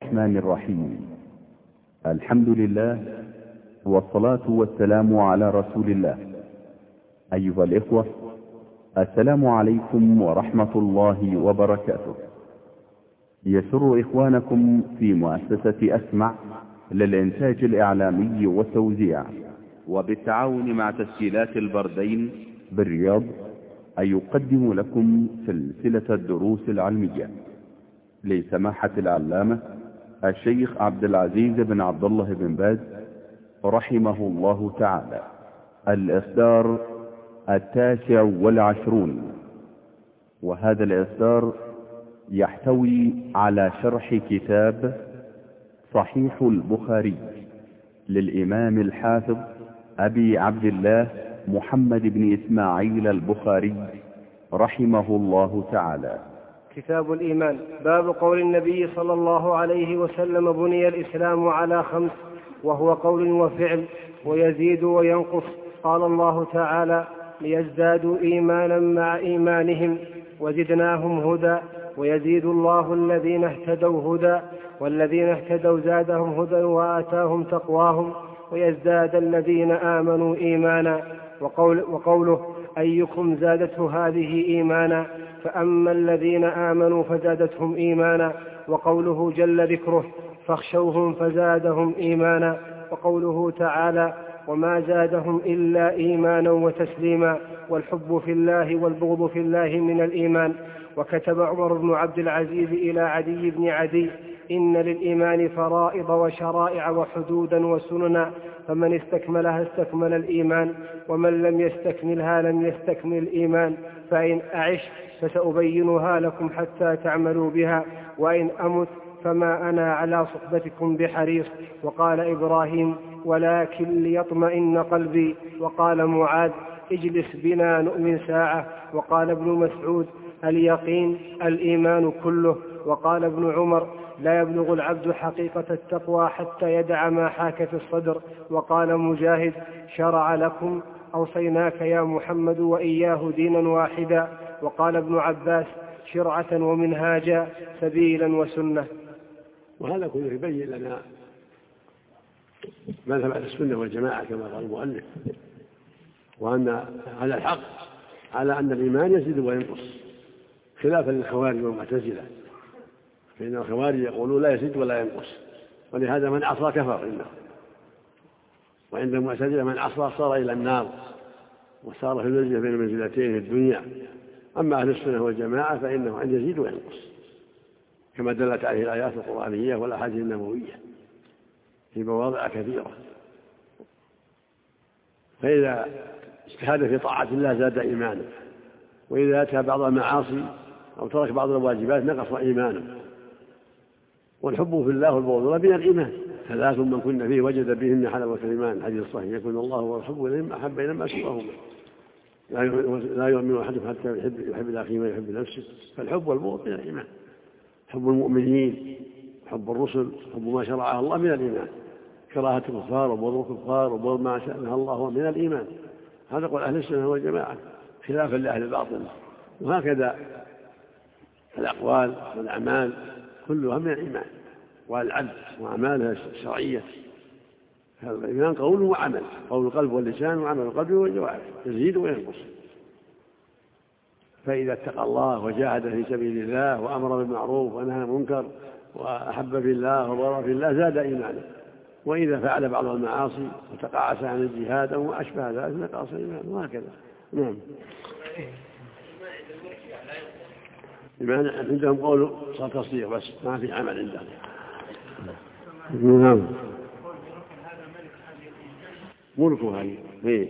الرحمن الرحيم. الحمد لله والصلاة والسلام على رسول الله. أيها الإخوة، السلام عليكم ورحمة الله وبركاته. يسر إخوانكم في مؤسسة أسمع للإنتاج الإعلامي والتوزيع وبالتعاون مع تسجيلات البردين بالرياض أن يقدم لكم سلسلة الدروس العلمية لسماحة العلامة الشيخ عبد العزيز بن عبد الله بن باز رحمه الله تعالى، الإصدار 29، وهذا الإصدار يحتوي على شرح كتاب صحيح البخاري للإمام الحافظ أبي عبد الله محمد بن إسماعيل البخاري رحمه الله تعالى. كتاب الإيمان. باب قول النبي صلى الله عليه وسلم: بني الإسلام على 5، وهو قول وفعل ويزيد وينقص. قال الله تعالى: ليزدادوا إيمانا مع إيمانهم وزدناهم هدى ويزيد الله الذين اهتدوا هدى والذين اهتدوا زادهم هدى وآتاهم تقواهم ويزداد الذين آمنوا إيمانا. وقوله: أيكم زادته هذه إيمانا، فأما الذين آمنوا فزادتهم إيمانا. وقوله جل ذكره: فاخشوهم فزادهم إيمانا. وقوله تعالى: وما زادهم إلا إيمانا وتسليما. والحب في الله والبغض في الله من الإيمان. وكتب عمر بن عبد العزيز إلى عدي بن عدي: إن للإيمان فرائض وشرائع وحدودا وسننا، فمن استكملها استكمل الإيمان، ومن لم يستكملها لم يستكمل الإيمان. فإن أعش فسأبينها لكم حتى تعملوا بها، وإن أمت فما أنا على صحبتكم بحريص. وقال إبراهيم: ولكن ليطمئن قلبي. وقال معاذ: اجلس بنا نؤمن ساعة. وقال ابن مسعود: اليقين الإيمان كله. وقال ابن عمر: لا يبلغ العبد حقيقة التقوى حتى يدع ما حاك في الصدر. وقال مجاهد: شرع لكم أوصيناك يا محمد وإياه دينا واحدا. وقال ابن عباس: شرعة ومنهاجا، سبيلا وسنة. وهذا كله يبين لنا مذهب أهل السنة والجماعة كما قال المؤلف، وأن هذا الحق على أن الإيمان يزيد وينقص، خلافا للخوارج والمعتزلة، فإن الخوارج يقولون لا يزيد ولا ينقص، ولهذا من عصى كفر إنه. وعند المعتزلة من عصى صار إلى النار وصار في المنزلة بين المنزلتين في الدنيا. أما أهل السنة والجماعة فإنه أن يزيد وينقص، كما دلت عليه الآيات القرآنية والأحاديث النبوية في مواضع كثيرة. فإذا اجتهد في طاعة الله زاد إيمانه، وإذا أتى بعض المعاصي أو ترك بعض الواجبات نقص إيمانه. والحب في الله والبغض من الإيمان، 3 من كن فيه وجد بهن حلاوة الإيمان. الحديث الصحيح: يكون الله والحب إليهم أحب إلى ما سواهما، لا يؤمن أحدكم حتى يحب الأخي ما يحب نفسه. فالحب والبغض من الإيمان. حب المؤمنين، حب الرسل، حب ما شرعه الله من الإيمان. كراهة الكفار وبغض الكفار وبغض ما شاء الله من الإيمان. هذا قول أهل السنة والجماعة، خلافا لأهل الباطل. وهكذا الأقوال والأعمال كلها من الإيمان، والعبد وأعمالها الشرعية. هذا الإيمان قول وعمل، قول القلب واللسان وعمل القلب والجوارح، يزيد وينقص. فإذا اتقى الله وجاهد في سبيل الله وأمر بالمعروف ونهى عن المنكر وأحب في الله وبغض في الله زاد إيمانه. وإذا فعل بعض المعاصي وتقاعس عن الجهاد أو أشبه ذلك نقص إيمانه، وهكذا. نعم. إيمان عندهم قول صار تصديق بس، ما في عمل عندهم. نعم. ملكه هذه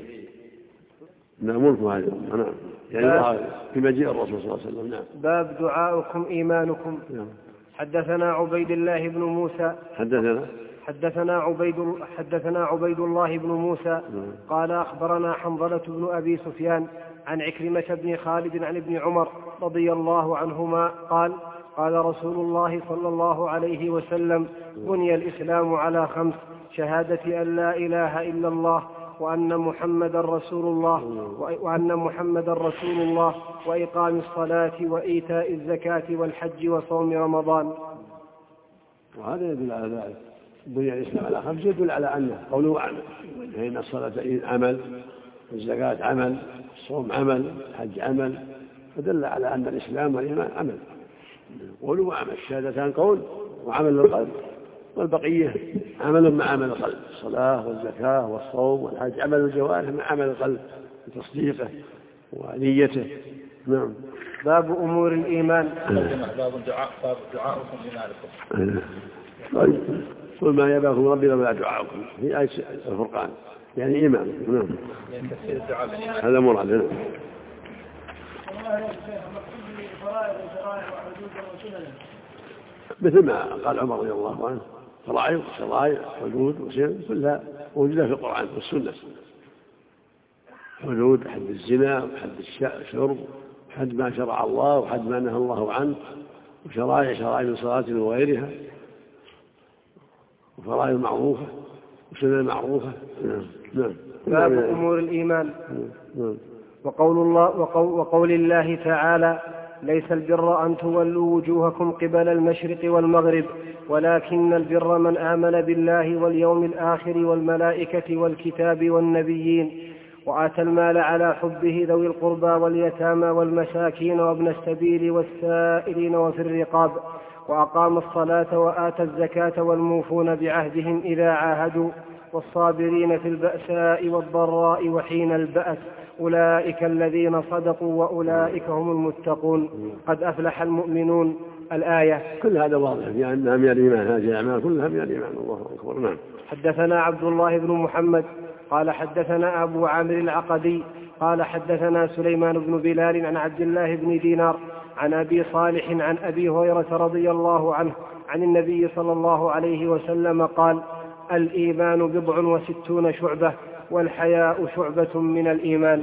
ملكه هذه. نعم. يعني في مجيء الرسول صلى الله عليه وسلم. نعم. باب دعاؤكم إيمانكم. نعم. حدثنا عبيد الله بن موسى حدثنا عبيد الله بن موسى قال أخبرنا حنظلة بن أبي سفيان عن عكرمة بن خالد عن ابن عمر رضي الله عنهما قال: قال رسول الله صلى الله عليه وسلم: بني الإسلام على 5: شهادة أن لا إله إلا الله وأن محمدا رسول الله وإقام الصلاة وإيتاء الزكاة والحج وصوم رمضان. وهذا يدل على ذلك. بني الإسلام على 5 يدل على أنه قول وعمل، فإن الصلاة عمل، والزكاة عمل، الصوم عمل، الحج عمل، فدل على أن الإسلام والإيمان عمل، قول وعمل. الشهادتان قول وعمل للقلب، والبقية عمل مع عمل القلب، الصلاة والزكاة والصوم والحج عمل الجوارح مع عمل القلب بتصديقه ونيته. نعم. باب أمور الإيمان. باب دعاؤكم بمالكم. قل ما يباكم ربنا ولا دعاؤكم في آية الفرقان، يعني إيمان. نعم. هذا مراد. نعم. مثل ما قال عمر رضي الله عنه: فرائض وشرائع حدود وسنن كلها موجودة في القرآن والسنة. حدود حد الزنا وحد الشرب وحد ما شرع الله وحد ما نهى الله عنه، وشرائع من صلاة وغيرها، وفرائض معروفة وسنن معروفة. نعم. باب أمور الإيمان. وقول الله تعالى: ليس البر أن تولوا وجوهكم قبل المشرق والمغرب ولكن البر من آمن بالله واليوم الآخر والملائكة والكتاب والنبيين وآتى المال على حبه ذوي القربى واليتامى والمساكين وابن السبيل والسائلين وفي الرقاب وأقام الصلاة وآتى الزكاة والموفون بعهدهم إذا عاهدوا والصابرين في البأساء والضراء وحين البأس أولئك الذين صدقوا وأولئك هم المتقون قد أفلح المؤمنون. الآية. كل هذا واضح في أنها من الإيمان، هذه الأعمال كلها من الإيمان. الله أكبر. نعم. حدثنا عبد الله بن محمد قال حدثنا أبو عامر العقدي قال حدثنا سليمان بن بلال عن عبد الله بن دينار عن أبي صالح عن أبي هريرة رضي الله عنه عن النبي صلى الله عليه وسلم قال: الإيمان 67 شعبة والحياء شعبة من الإيمان.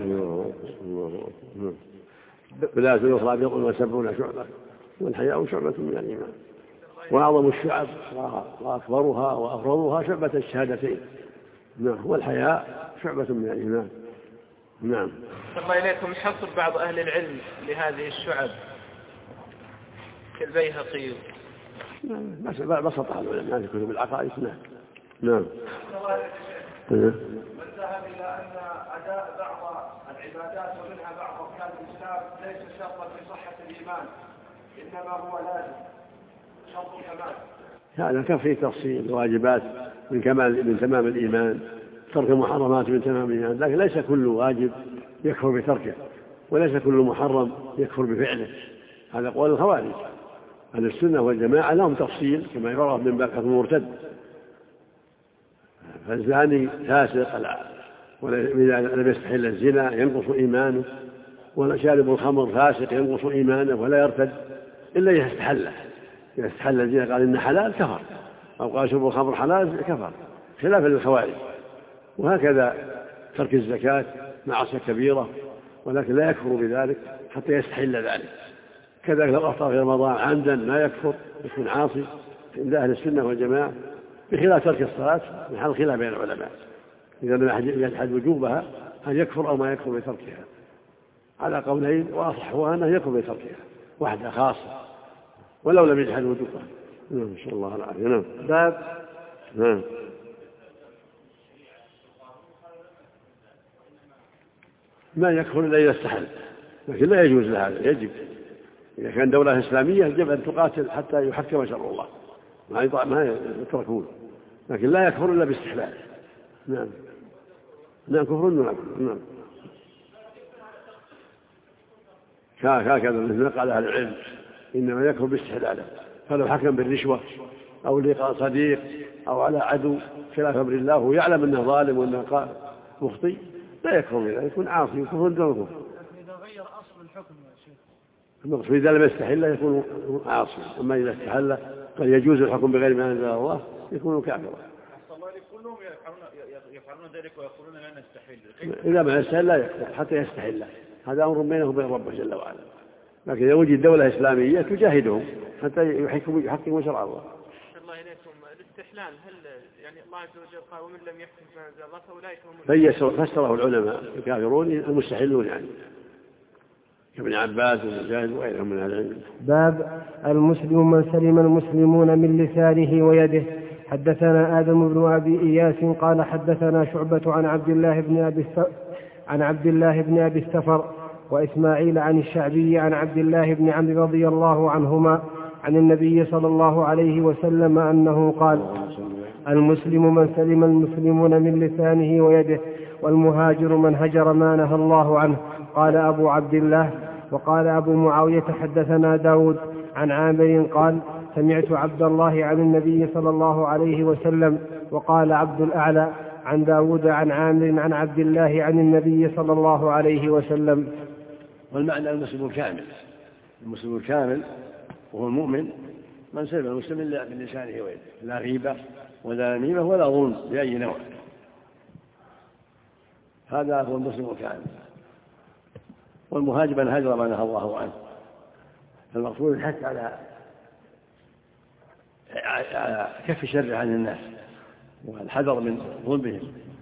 بلا الأخرى يقول 70 شعبة والحياء شعبة من الإيمان. وأعظم الشعب وأكبرها وأفرضها شعبة الشهادتين. نعم. والحياء شعبة من الإيمان. نعم. الله إليكم يحصل بعض أهل العلم لهذه الشعب كالبيهقي. بسطها العلماء في كتب العقائد. نعم. من ذهب إلى أن أداء بعض العبادات ومنها بعض أركان الإسلام ليس شرطا في صحة الإيمان، إنما هو لازم شرط الكمال. هذا كان فيه تفصيل. الواجبات من تمام الإيمان، ترك المحرمات من تمام الإيمان، لكن ليس كل واجب يكفر بتركه، وليس كل محرم يكفر بفعله. هذا قول الخوارج. أهل السنة والجماعة لهم تفصيل كما يعرف من باب حكم المرتد. فالزاني فاسق إذا لم يستحل الزنا ينقص إيمانه، وشارب الخمر فاسق ينقص إيمانه ولا يرتد إلا إذا استحله. إذا استحل الزنا قال إن حلال كفر، أو قال شرب الخمر حلال كفر، خلافا للخوارج. وهكذا ترك الزكاة معصية كبيرة ولكن لا يكفر بذلك حتى يستحل ذلك. كذلك لو أفطر في رمضان عمدا ما يكفر، يكون عاصي عند أهل السنة والجماعة، بخلاف ترك الصلاة محل خلاف بين العلماء. إذا لم يجحد وجوبها هل يكفر أو ما يكفر بتركها؟ على قولين، وأصحها أنه يكفر بتركها واحدة خاصة ولو لم يجحد وجوبها. إن شاء الله العافية. نعم. باب. نعم. ما يكفر إلا إذا استحل، لكن لا يجوز لهذا. يجب إذا كان دولة إسلامية يجب أن تقاتل حتى يحكم شرع الله، ما يتركون، لكن لا يكفر إلا باستحلال. نعم. نعم. كفر. نعم. هكذا مثل قال أهل العلم إنما يكفر باستحلاله. فلو حكم بالرشوة أو لقاء صديق أو على عدو خلاف أمر الله ويعلم أنه ظالم وأنه مخطئ لا يكفر بذلك، يكون عاصي وكفر دون كفر. إذا غير أصل الحكم يا شيخ. المقصود إذا لم يستحل يكون عاصي، أما إذا استحل قد يجوز الحكم بغير ما أنزل الله يكون كافرا. كلهم يفعلون ذلك ويقولون لا نستحل. إذا ما يستحل لا يكفر حتى يستحل، هذا أمر بينه وبين ربه جل وعلا. لكن إذا وجد دولة إسلامية تجاهدهم حتى يحكموا شرع الله. الله إليكم الاستحلال هل يعني الله عز وجل قال ومن لم يحكم بما أنزل الله فأولئك هم فسره العلماء الكافرون المستحلون، يعني كابن عباس ومجاهد وغيرهم من أهل العلم. باب المسلم من سلم المسلمون من لسانه ويده. حدثنا آدم بن أبي إياس قال حدثنا شعبة عن عبد الله بن أبي السفر وإسماعيل عن الشعبي عن عبد الله بن عمرو رضي الله عنهما عن النبي صلى الله عليه وسلم أنه قال: المسلم من سلم المسلمون من لسانه ويده، والمهاجر من هجر ما نهى الله عنه. قال أبو عبد الله. وقال أبو معاوية حدثنا داود عن عامر قال: سمعت عبد الله عن النبي صلى الله عليه وسلم. وقال عبد الأعلى عن داود عن عامر عن عبد الله عن النبي صلى الله عليه وسلم. والمعنى المسلم الكامل وهو المؤمن من سلم المسلم من لسانه ويده، لا غيبة ولا نميمة ولا ظلم بأي نوع. هذا هو المسلم الكامل. والمهاجر من هاجر ما نهى الله عنه. المقصود الحث على كف شر عن الناس والحذر من ظلمهم.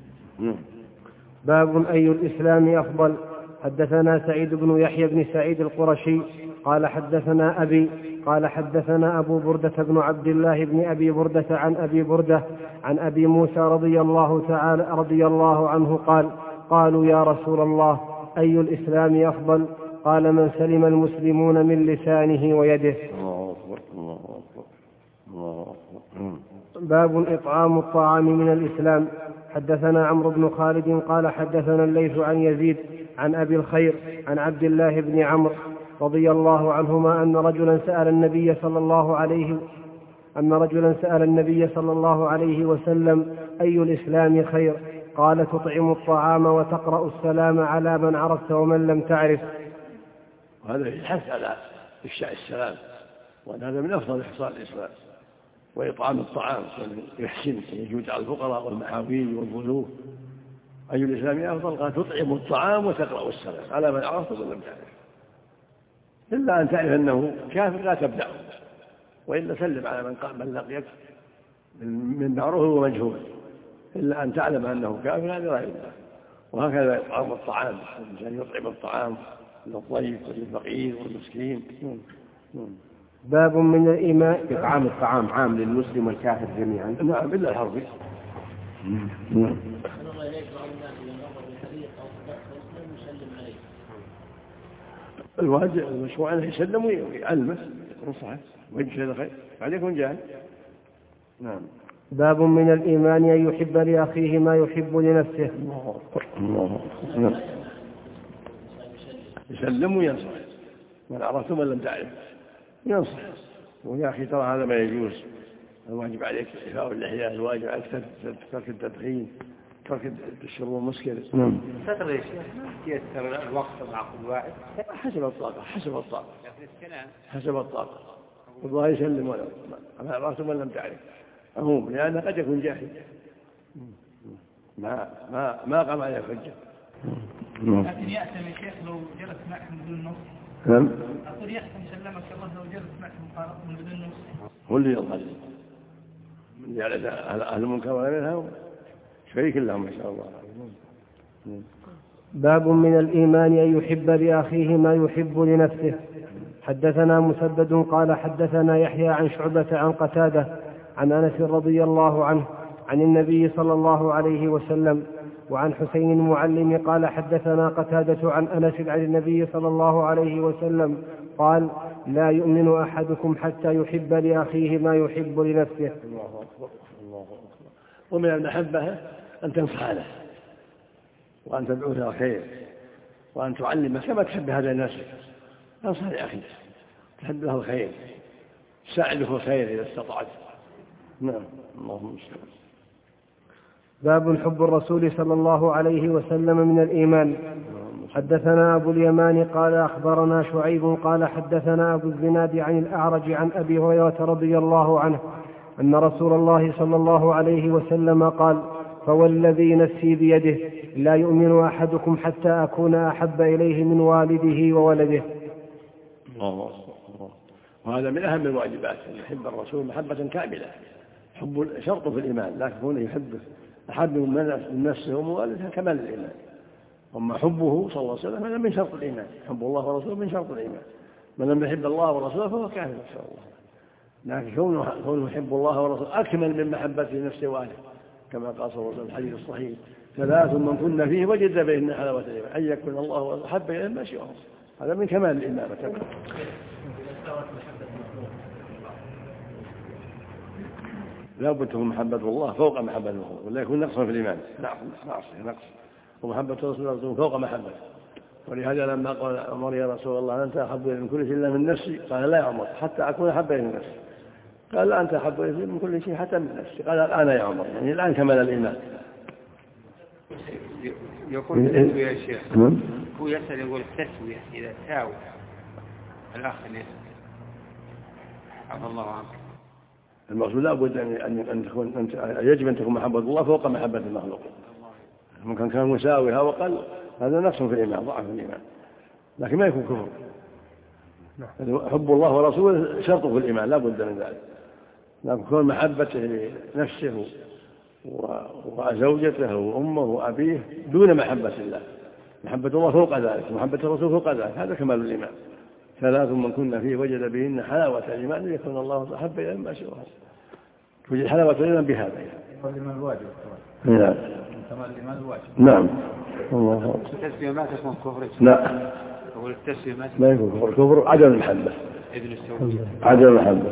باب أي الإسلام أفضل. حدثنا سعيد بن يحيى بن سعيد القرشي قال حدثنا أبي قال حدثنا أبو بردة بن عبد الله بن أبي بردة عن أبي بردة عن أبي موسى رضي الله عنه قال: قالوا يا رسول الله أي الإسلام أفضل؟ قال: من سلم المسلمون من لسانه ويده. باب إطعام الطعام من الإسلام. حدثنا عمرو بن خالد قال حدثنا الليث عن يزيد عن أبي الخير عن عبد الله بن عمرو رضي الله عنهما أن رجلا سأل النبي صلى الله عليه وسلم: أي الإسلام خير؟ قال: تطعم الطعام وتقرأ السلام على من عرفت ومن لم تعرف. وهذا يحث على إفشاء السلام، وأن هذا من أفضل خصال الإسلام. وإطعام الطعام يحسن يجود على الفقراء والمحاويج والضيوف. أي الإسلام أفضل؟ قال: تطعم الطعام وتقرأ السلام على من عرفت ومن لم تعرف. إلا أن تعرف أنه كافر لا تبدأه، وإلا سلم على من لقيك من معروف ومجهول، إلا أن تعلم أنه كافر هذا لا يبدأ. وهكذا إطعام الطعام، الإنسان يطعم الطعام للضيف والفقير والمسكين. باب من الإيمان. إطعام الطعام عام للمسلم والكافر جميعا. نعم إلا الحربي. الواجب المشروع أنه يسلم ويعلمه ينصحه ويجزي هذا خير بعد يكون جاهل. نعم. باب من الإيمان أن يحب لأخيه ما يحب لنفسه. الله. يسلم وينصح من عرفت ومن لم تعرف ينصح. ويا أخي ترى هذا ما يجوز. الواجب عليك إعفاء اللحية، الواجب عليك ترك التدخين، ترك الشرب المسكر. ستر يا شيخ يسر الوقت مع كل واحد حسب الطاقة. والله يسلم ولا ما عرفت ومن لم تعرف أهم، لأنه قد يكون جاهل ما قام عليه حجة. لكن يأتم يا شيخ لو جلس معكم بدون نص. نعم. أقول يأتم سلمك الله لو جلس معكم من بدون نص. هو اللي يظهر من جعل أهل المنكر ولا منها شريك لهم إن شاء الله. باب من الإيمان أن يحب لأخيه ما يحب لنفسه. حدثنا مسدد قال حدثنا يحيى عن شعبة عن قتادة عن أنس رضي الله عنه عن النبي صلى الله عليه وسلم. وعن حسين المعلم قال حدثنا قتادة عن أنس عن النبي صلى الله عليه وسلم قال: لا يؤمن أحدكم حتى يحب لأخيه ما يحب لنفسه. الله أكبر. ومن المحبة أن تنصح له، وأن تدعو له خير، وأن تعلمه كما تحب هذا لنفسك. انصح لأخيك، تحب له الخير، ساعده في الخير إذا استطعت. نعم. اللهم صل. باب حب الرسول صلى الله عليه وسلم من الإيمان. حدثنا أبو اليمان قال أخبرنا شعيب قال حدثنا أبو الزناد عن الأعرج عن أبي هريرة رضي الله عنه أن رسول الله صلى الله عليه وسلم قال: فوالذي نفسي بيده لا يؤمن أحدكم حتى أكون أحب إليه من والده وولده. الله. وهذا من أهم الواجبات أن يحب الرسول محبة كاملة. حب شرط في الإيمان، لكن هنا يحبه أحب من نفسه وموالده كمال الإيمان. أما حبه صلى الله عليه وسلم هذا من شرط الإيمان، حب الله ورسوله من شرط الإيمان. من لم يحب الله ورسوله فهو كافر إن شاء الله. لكن كونه يحب الله ورسوله أكمل من محبته لنفسه وأهله، كما قال صلى الله عليه وسلم في الحديث الصحيح: ثلاث من كن فيه وجد بهن حلاوة الإيمان، أن يكون الله ورسوله أحب إليه ما سواهم. هذا من كمال الإيمان. لا بد تكون محبة الله فوق محبة المخلوق، ولا يكون نقصا في الإيمان، نقص، ومحبة رسول الله فوق محبته. ولهذا لما قال عمر: يا رسول الله أنت أحب إلي من كل شيء إلا من نفسي، قال: لا يا عمر، حتى أكون أحب إلي من نفسي. قال: لا، أنت أحب إلي من كل شيء حتى من نفسي. قال: الآن يا عمر، يعني الآن كمل الإيمان. يقول التسوية يا شيخ، هو يسأل يقول التسوية إذا ساوى الأخ يسأل عفى الله عنك. المقصود لا بد أن تكون يجب أن تكون محبة الله فوق محبة المخلوق. ممكن كان مساويها وقل، هذا نقص في الإيمان، ضعف في الإيمان، لكن ما يكون كفر. حب الله ورسوله شرط في الإيمان، لا بد من ذلك. لكن كون محبته لنفسه وزوجته وأمه وأبيه دون محبة الله، محبة الله فوق ذلك ومحبة الرسول فوق ذلك، هذا كمال الإيمان. ثلاث من كنا فيه وجد بهن حلاوة الإيمان أن يكون الله أحب إليه مما سواه. توجد حلاوة الإيمان بهذا. الإيمان الواجب. نعم. كمال الإيمان الواجب. نعم. الله. التسوية ما تكون كفر. لا. أقول التسوية ما يكون كفر. كفر عدم المحبة. ابن السوي. عدم المحبة.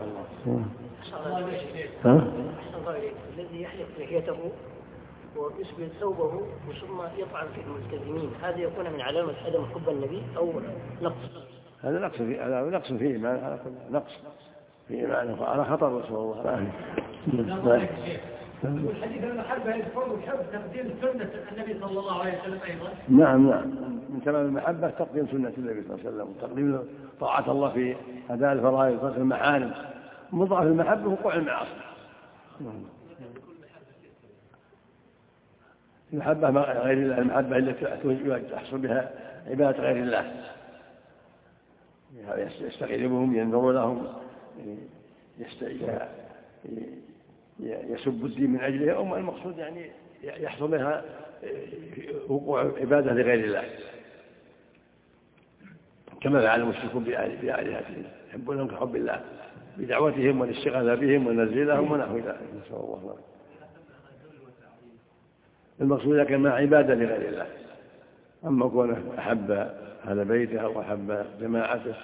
الذي يحلق لحيته ويسبل ثوبه ثم يطعن في الملتزمين، هذا يكون من علامة عدم حب النبي أو نقص؟ هذا نقص في إيمان، هذا نقص في إيمانه، على خطر رسول الله. والحديث المحبة يذكر حب تقديم سنة النبي صلى الله عليه وسلم أيضا. نعم، من تمام المحبة تقديم سنة النبي صلى الله عليه وسلم، تقديم طاعة الله في أداء الفرائض وترك المحارم. من ضعف المحبة وقوع المعاصي. المحبة غير الله، المحبة التي تحصل بها عبادة غير الله، يستغربهم، ينظر لهم، يسب الدين من أجله، أو المقصود يعني يحصل بها وقوع عبادة لغير الله، كما فعل المشركون بآلهتهم، يحبونهم كحب الله بدعوتهم والاشتغال بهم ونزلهم ونحو ذلك، نسأل الله العافية. المقصود لكن مع عبادة لغير الله. أما كونه أحب أهل بيته أو أحب جماعته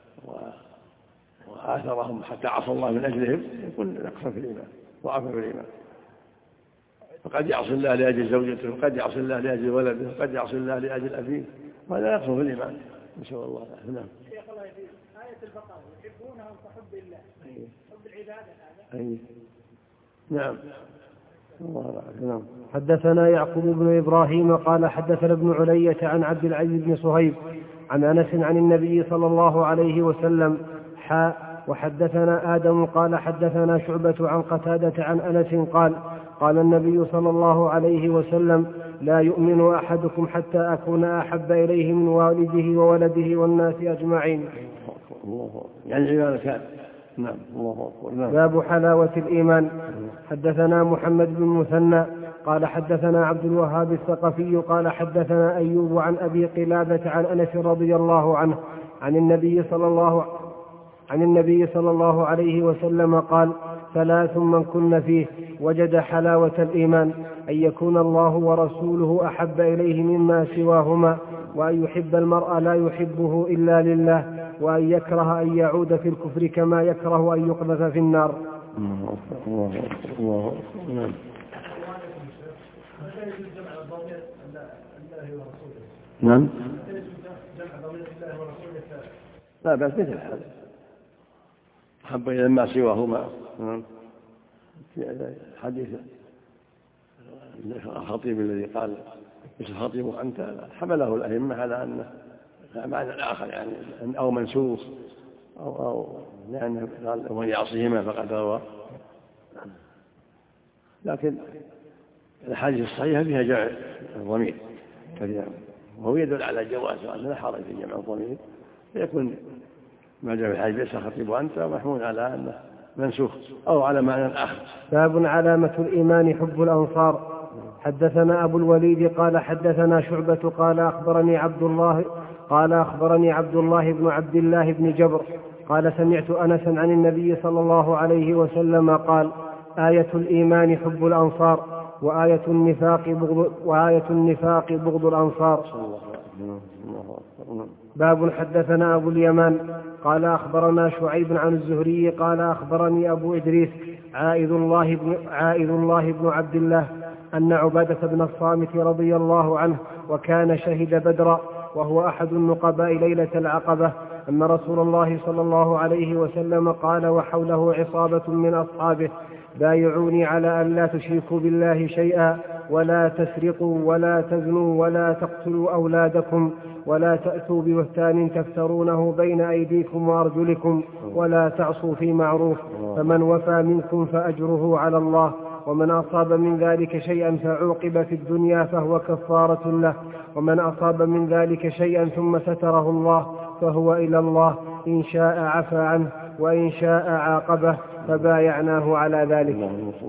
وآثرهم حتى عصى الله من أجلهم، يكون نقصا في الإيمان، ضعفا في الإيمان. فقد يعصي الله لأجل زوجته، وقد يعصي الله لأجل ولده، وقد يعصي الله لأجل أبيه، وهذا نقص في الإيمان، نسأل الله العافية. نعم. شيخ الله يهديك، آية البقرة يحبونهم كحب الله، حب العبادة هذا. نعم. الله نعم. حدثنا يعقوب بن إبراهيم قال حدثنا ابن علية عن عبد العزيز بن صهيب عن أنس عن النبي صلى الله عليه وسلم وحدثنا آدم قال حدثنا شعبة عن قتادة عن أنس قال النبي صلى الله عليه وسلم: لا يؤمن أحدكم حتى أكون أحب إليه من والده وولده والناس أجمعين. الله يعني عبادة كان. نعم. الله أكبر. نعم. باب حلاوة الإيمان. حدثنا محمد بن مثنى قال حدثنا عبد الوهاب الثقفي قال حدثنا أيوب عن أبي قلابة عن أنس رضي الله عنه عن النبي صلى الله عليه وسلم قال: ثلاث من كن فيه وجد حلاوة الإيمان: أن يكون الله ورسوله أحب إليه مما سواهما، وأن يحب المرء لا يحبه إلا لله، وأن يكره أن يعود في الكفر كما يكره أن يقذف في النار. نعم. لا بس مثل هذا، حب إلى ما سواهما. في حديث الخطيب الذي قال: مش الخطيب أنت، حمله الأئمة على أنه معنى آخر، يعني أو منسوخ أو لأنه قال: ومن يعصيهما فقد غوى. لكن الحديث الصحيحة فيها جمع الضمير كثيرا، وهو يدل على جواز وأن لا حرج في جمع الضمير، فيكون ما جاء في الحديث ليس الخطيب وأنت محمول على أنه منسوخ أو على معنى آخر. باب علامة الإيمان حب الأنصار. حدثنا أبو الوليد قال حدثنا شعبة قال أخبرني عبد الله بن عبد الله بن جبر قال سمعت أنسا عن النبي صلى الله عليه وسلم قال آية الإيمان حب الأنصار وآية النفاق بغض الأنصار. باب حدثنا أبو اليمان قال أخبرنا شعيب عن الزهري قال أخبرني أبو إدريس عائذ الله بن عبد الله أن عبادة بن الصامت رضي الله عنه وكان شهد بدرا وهو أحد النقباء ليلة العقبة أن رسول الله صلى الله عليه وسلم قال وحوله عصابة من أصحابه بايعوني على أن لا تشركوا بالله شيئا ولا تسرقوا ولا تزنوا ولا تقتلوا أولادكم ولا تأتوا ببهتان تفترونه بين أيديكم وأرجلكم ولا تعصوا في معروف فمن وفى منكم فأجره على الله ومن أصاب من ذلك شيئا فعوقب في الدنيا فهو كفارة له ومن أصاب من ذلك شيئا ثم ستره الله فهو إلى الله إن شاء عفى عنه وإن شاء عاقبه فبايعناه على ذلك.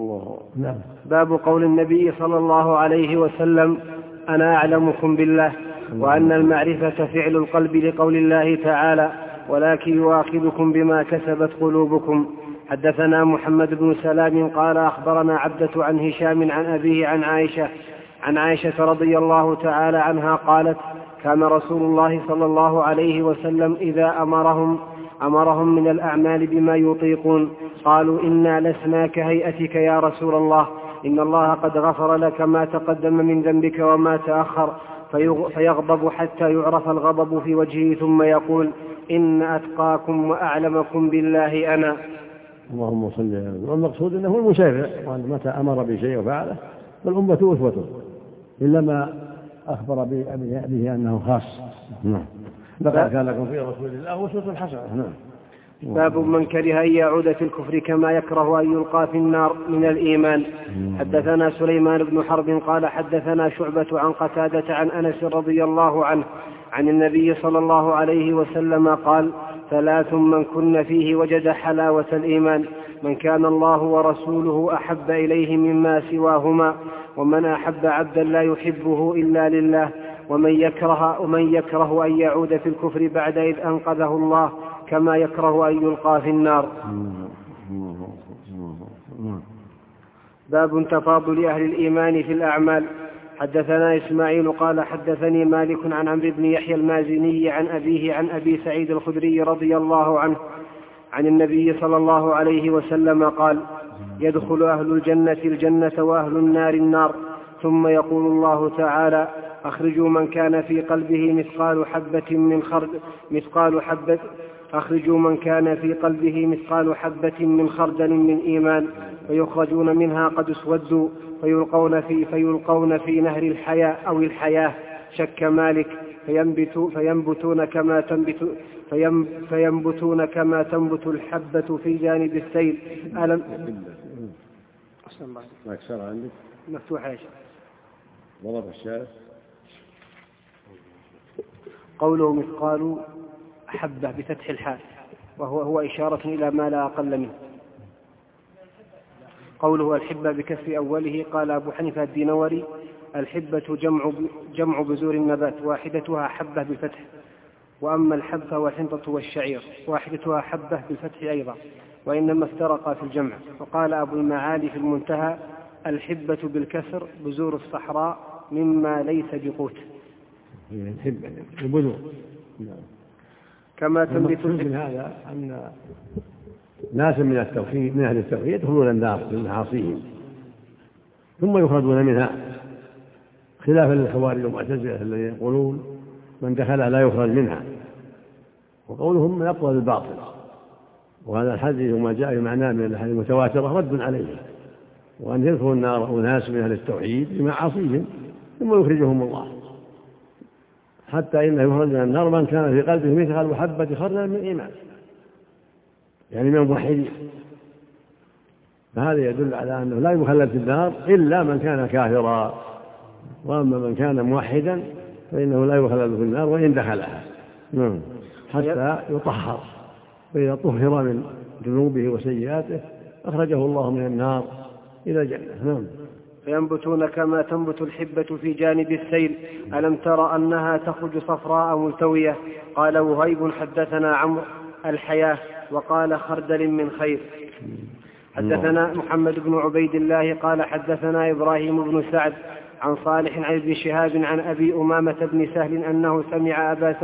باب قول النبي صلى الله عليه وسلم أنا أعلمكم بالله وأن المعرفة فعل القلب لقول الله تعالى ولكن يؤاخذكم بما كسبت قلوبكم. حدثنا محمد بن سلام قال أخبرنا عبدة عن هشام عن أبيه عن عائشة رضي الله تعالى عنها قالت كان رسول الله صلى الله عليه وسلم إذا أمرهم من الأعمال بما يطيقون قالوا إنا لسنا كهيئتك يا رسول الله إن الله قد غفر لك ما تقدم من ذنبك وما تأخر فيغضب حتى يعرف الغضب في وجهه ثم يقول إن أتقاكم وأعلمكم بالله أنا. اللهم صل على النبي. والمقصود أنه المشرع وأن متى أمر بشيء وفعله فالأمة أسوته إلا ما أخبر به أنه خاص. لقد كان لكم في رسول الله أسوة حسنة. باب من كره أن يعود في الكفر كما يكره أن يلقى في النار من الإيمان. حدثنا سليمان بن حرب قال حدثنا شعبة عن قتادة عن أنس رضي الله عنه عن النبي صلى الله عليه وسلم قال ثلاث من كن فيه وجد حلاوة الإيمان من كان الله ورسوله أحب إليه مما سواهما ومن أحب عبدا لا يحبه إلا لله ومن يكره أن يعود في الكفر بعد إذ أنقذه الله كما يكره أن يلقى في النار. باب تفاضل أهل الإيمان في الأعمال. حدثنا إسماعيل قال حدثني مالك عن عمرو بن يحيى المازني عن أبيه عن أبي سعيد الخدري رضي الله عنه عن النبي صلى الله عليه وسلم قال يدخل أهل الجنة وأهل النار النار ثم يقول الله تعالى أخرجوا من كان في قلبه مثقال حبة من خردل من إيمان فيخرجون منها قد اسودوا فيلقون في نهر الحياة أو الحياة شك مالك فينبتون كما تنبت الحبة في جانب السيل. مفتوحة يا شيخ. ضرب الشارع قوله مثقال حبة بفتح الحاء وهو إشارة إلى ما لا أقل منه. قوله الحبة بكسر أوله قال أبو حنيفة الدينوري الحبة جمع بذور النبات واحدتها حبة بالفتح وأما الحب فهو الحنطة والشعير واحدتها حبة بالفتح أيضا وإنما افترقا في الجمع. وقال أبو المعالي في المنتهى الحبة بالكسر بذور الصحراء مما ليس بقوت. الحبة البذور كما تنبت من هذا أن ناس من أهل التوحيد يدخلون النار بمعاصيهم ثم يخرجون منها خلافا للخوارج والمعتزلة الذين يقولون من دخلها لا يخرج منها وقولهم يقوى بالباطل. وهذا الحديث وما جاء بمعناه من الأحاديث المتواترة رد عليه وأن يدخلوا النار أناس من أهل التوحيد بمعاصيهم ثم يخرجهم الله حتى إنه يخرج من النار من كان في قلبه مثقال حبة خردل من إيمان يعني من الموحدين. فهذا يدل على أنه لا يخلد في النار إلا من كان كافرا وأما من كان موحدا فإنه لا يخلد في النار وإن دخلها حتى يطهر فإذا طهر من ذنوبه وسيئاته أخرجه الله من النار إلى الجنة. فينبتون كما تنبت الحبة في جانب السيل. ألم تر أنها تخرج صفراء ملتوية؟ قال وهيب حدثنا عمرو الحياة وقال خردل من خير. حدثنا محمد بن عبيد الله قال حدثنا إبراهيم بن سعد عن صالح عن ابن شهاب عن أبي أمامة بن سهل أنه سمع أبا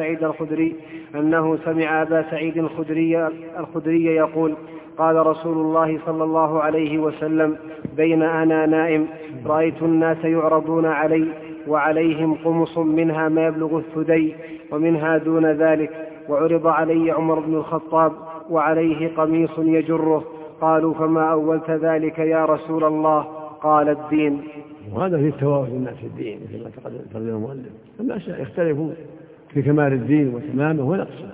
سعيد الخدري يقول قال رسول الله صلى الله عليه وسلم بين أنا نائم رأيت الناس يعرضون علي وعليهم قمص منها ما يبلغ الثدي ومنها دون ذلك، وعرض علي عمر بن الخطاب وعليه قميص يجره. قالوا فما أولت ذلك يا رسول الله؟ قال الدين. وهذا في التواصل الناس في الدين كما تقدم المؤلف. الناس يختلفون في كمال الدين وتمامه ونقصه،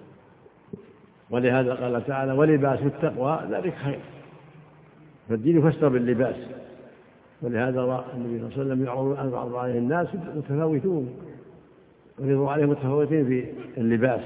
ولهذا قال تعالى ولباس التقوى ذلك خير، فالدين يفسر باللباس. ولهذا رأى النبي صلى الله عليه وسلم يعرض عليه الناس متفاوتون ويعرض عليهم متفاوتين في اللباس،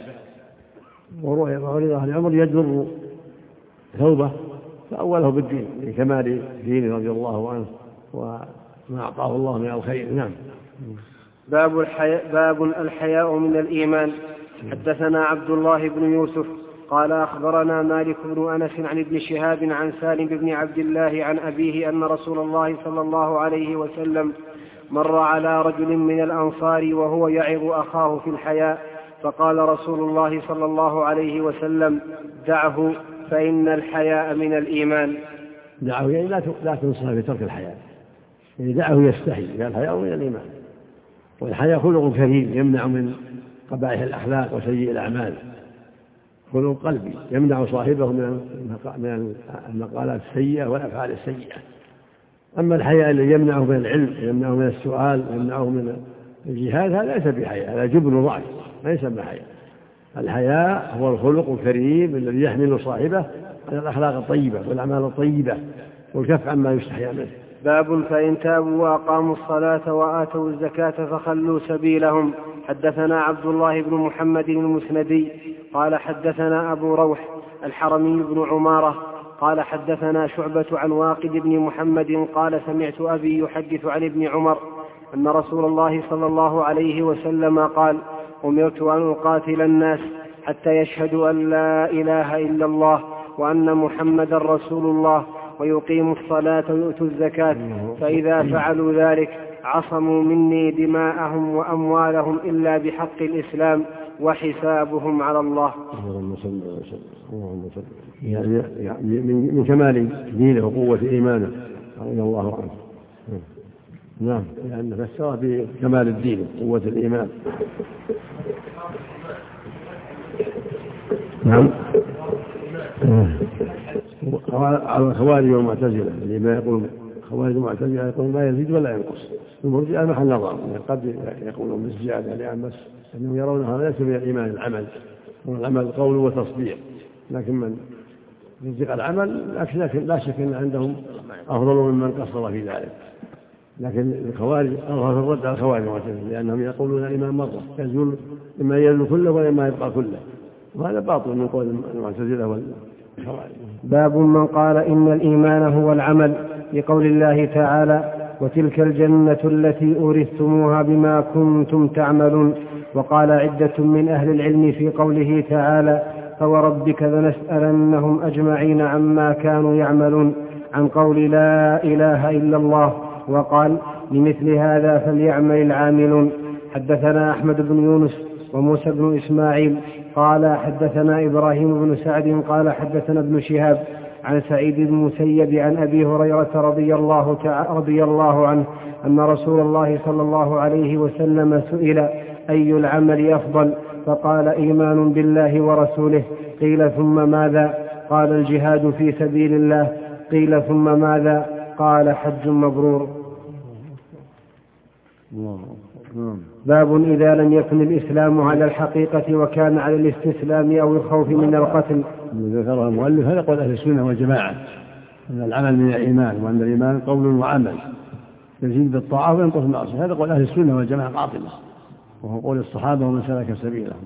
وعرض على عمر يجر ثوبه فأوله بالدين لكمال دينه رضي الله عنه وما أعطاه الله من الخير. نعم. باب الحياء من الإيمان. حدثنا عبد الله بن يوسف قال أخبرنا مالك بن أنس عن ابن شهاب عن سالم بن عبد الله عن أبيه أن رسول الله صلى الله عليه وسلم مر على رجل من الأنصار وهو يعظ أخاه في الحياء، فقال رسول الله صلى الله عليه وسلم دعه فإن الحياء من الإيمان. دعه يعني لا تنصح بترك الحياء، يعني دعه يستحي، قال الحياء من الإيمان. والحياء خلق كريم يمنع من قبائح الأخلاق وسيء الأعمال، خلق قلبي يمنع صاحبه من المقالات السيئة والأفعال السيئة. أما الحياء الذي يمنعه من العلم، يمنعه من السؤال، يمنعه من الجهاد، هذا ليس بحياء، هذا جبن ضعف، ليس بحياء. الحياء هو الخلق الكريم الذي يحمل صاحبه على الأخلاق الطيبة والأعمال الطيبة والكف عما يستحيا منه. باب فإن تابوا وأقاموا الصلاة وآتوا الزكاة فخلوا سبيلهم. حدثنا عبد الله بن محمد المسندي قال حدثنا أبو روح الحرمي بن عمارة قال حدثنا شعبة عن واقد بن محمد قال سمعت أبي يحدث عن ابن عمر أن رسول الله صلى الله عليه وسلم قال أمرت أن أقاتل الناس حتى يشهدوا أن لا إله إلا الله وأن محمدا رسول الله ويقيموا الصلاة ويؤتوا الزكاة، فإذا فعلوا ذلك عصموا مني دماءهم وأموالهم إلا بحق الإسلام وحسابهم على الله. يعني من كمال دينه وقوة إيمانه رضي الله عنه. نعم، لأن فسره بكمال الدين وقوة الإيمان. نعم. على الخوارج والمعتزلة اللي ما يقول خوارج والمعتزلة يقول لا يزيد ولا ينقص. المرجئة محل نظر، قد يقولون بالزيادة لأن بس أنهم يرون هذا ليس من الإيمان العمل، والعمل قول وتصديق، لكن من يصدق العمل لكن لا شك أن عندهم أفضل ممن قصر في ذلك. لكن الخوارج أظهر الرد على الخوارج والمعتزلة لأنهم يقولون الإيمان مرة يزول، إما يزول كله وإما يبقى كله، وهذا باطل من قول المعتزلة والخوارج. باب من قال إن الإيمان هو العمل لقول الله تعالى وتلك الجنة التي أورثتموها بما كنتم تعملون. وقال عدة من أهل العلم في قوله تعالى فوربك لنسألنهم أجمعين عما كانوا يعملون عن قول لا إله إلا الله، وقال لمثل هذا فليعمل العاملون. حدثنا أحمد بن يونس وموسى بن إسماعيل قال حدثنا إبراهيم بن سعد قال حدثنا ابن شهاب عن سعيد بن المسيب عن أبي هريرة رضي الله عنه أن رسول الله صلى الله عليه وسلم سئل أي العمل أفضل؟ فقال إيمان بالله ورسوله. قيل ثم ماذا؟ قال الجهاد في سبيل الله. قيل ثم ماذا؟ قال حج مبرور. باب إذا لم يكن الإسلام على الحقيقة وكان على الاستسلام أو الخوف من القتل. ذكره المؤلف هذا قول أهل السنة والجماعة أن العمل من الإيمان، وأن الإيمان قول وعمل يزيد بالطاعة وينقص بالمعصية. هذا قول أهل السنة والجماعة قاطبة، وهو قول الصحابة ومن سلك سبيلهم.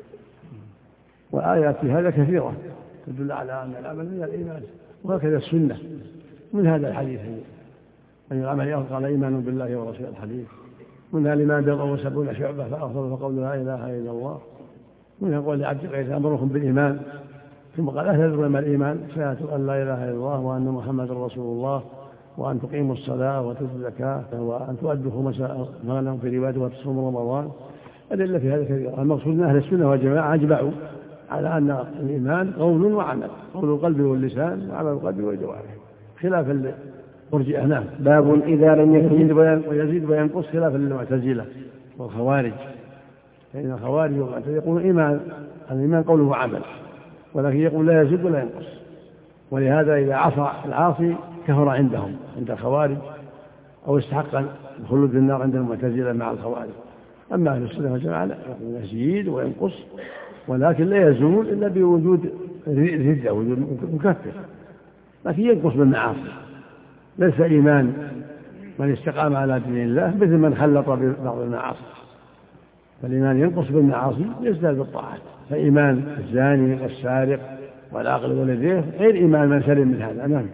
وآيات في هذا كثيرة تدل على أن العمل من الإيمان، وهكذا السنة من هذا الحديث أي العمل قال إيمان بالله ورسوله الحديث. منها الإيمان بضع وسبعون شعبة فأفضل فقول لا إله إلا الله. منها قول لعبد القيس أمركم بالإيمان، ثم قال أهل العلم الإيمان شهادة أن لا إله إلا الله وأن محمد رسول الله وأن تقيموا الصلاة وتؤتوا الزكاة وأن تؤدوا خمس غنم في رواية وتصوموا رمضان. أدلة في هذا كثيرة. المقصود أن أهل السنة والجماعة أجمعوا على أن الإيمان قول وعمل، قول القلب واللسان وعمل القلب والجوارح، خلاف المرجئة. نعم. باب إذا لم يكن ويزيد وينقص خلاف المعتزلة والخوارج، فإن الخوارج والمعتزلة يقولون الإيمان قول وعمل، ولكن يقول لا يزيد ولا ينقص. ولهذا إذا عصى العاصي كفر عندهم عند الخوارج، أو استحق الخلود في النار عند المعتزلة مع الخوارج. أما أهل السنة والجماعة يزيد وينقص، ولكن لا يزول إلا بوجود ردة، وجود مكفر، لكن ينقص بالمعاصي. ليس إيمان من استقام على دين الله مثل من خلط ببعض المعاصي، فالإيمان ينقص بالمعاصي يزداد بالطاعات. فإيمان الزاني والسارق والعاقل والذيف غير إيمان من سلم من هذا. نعم.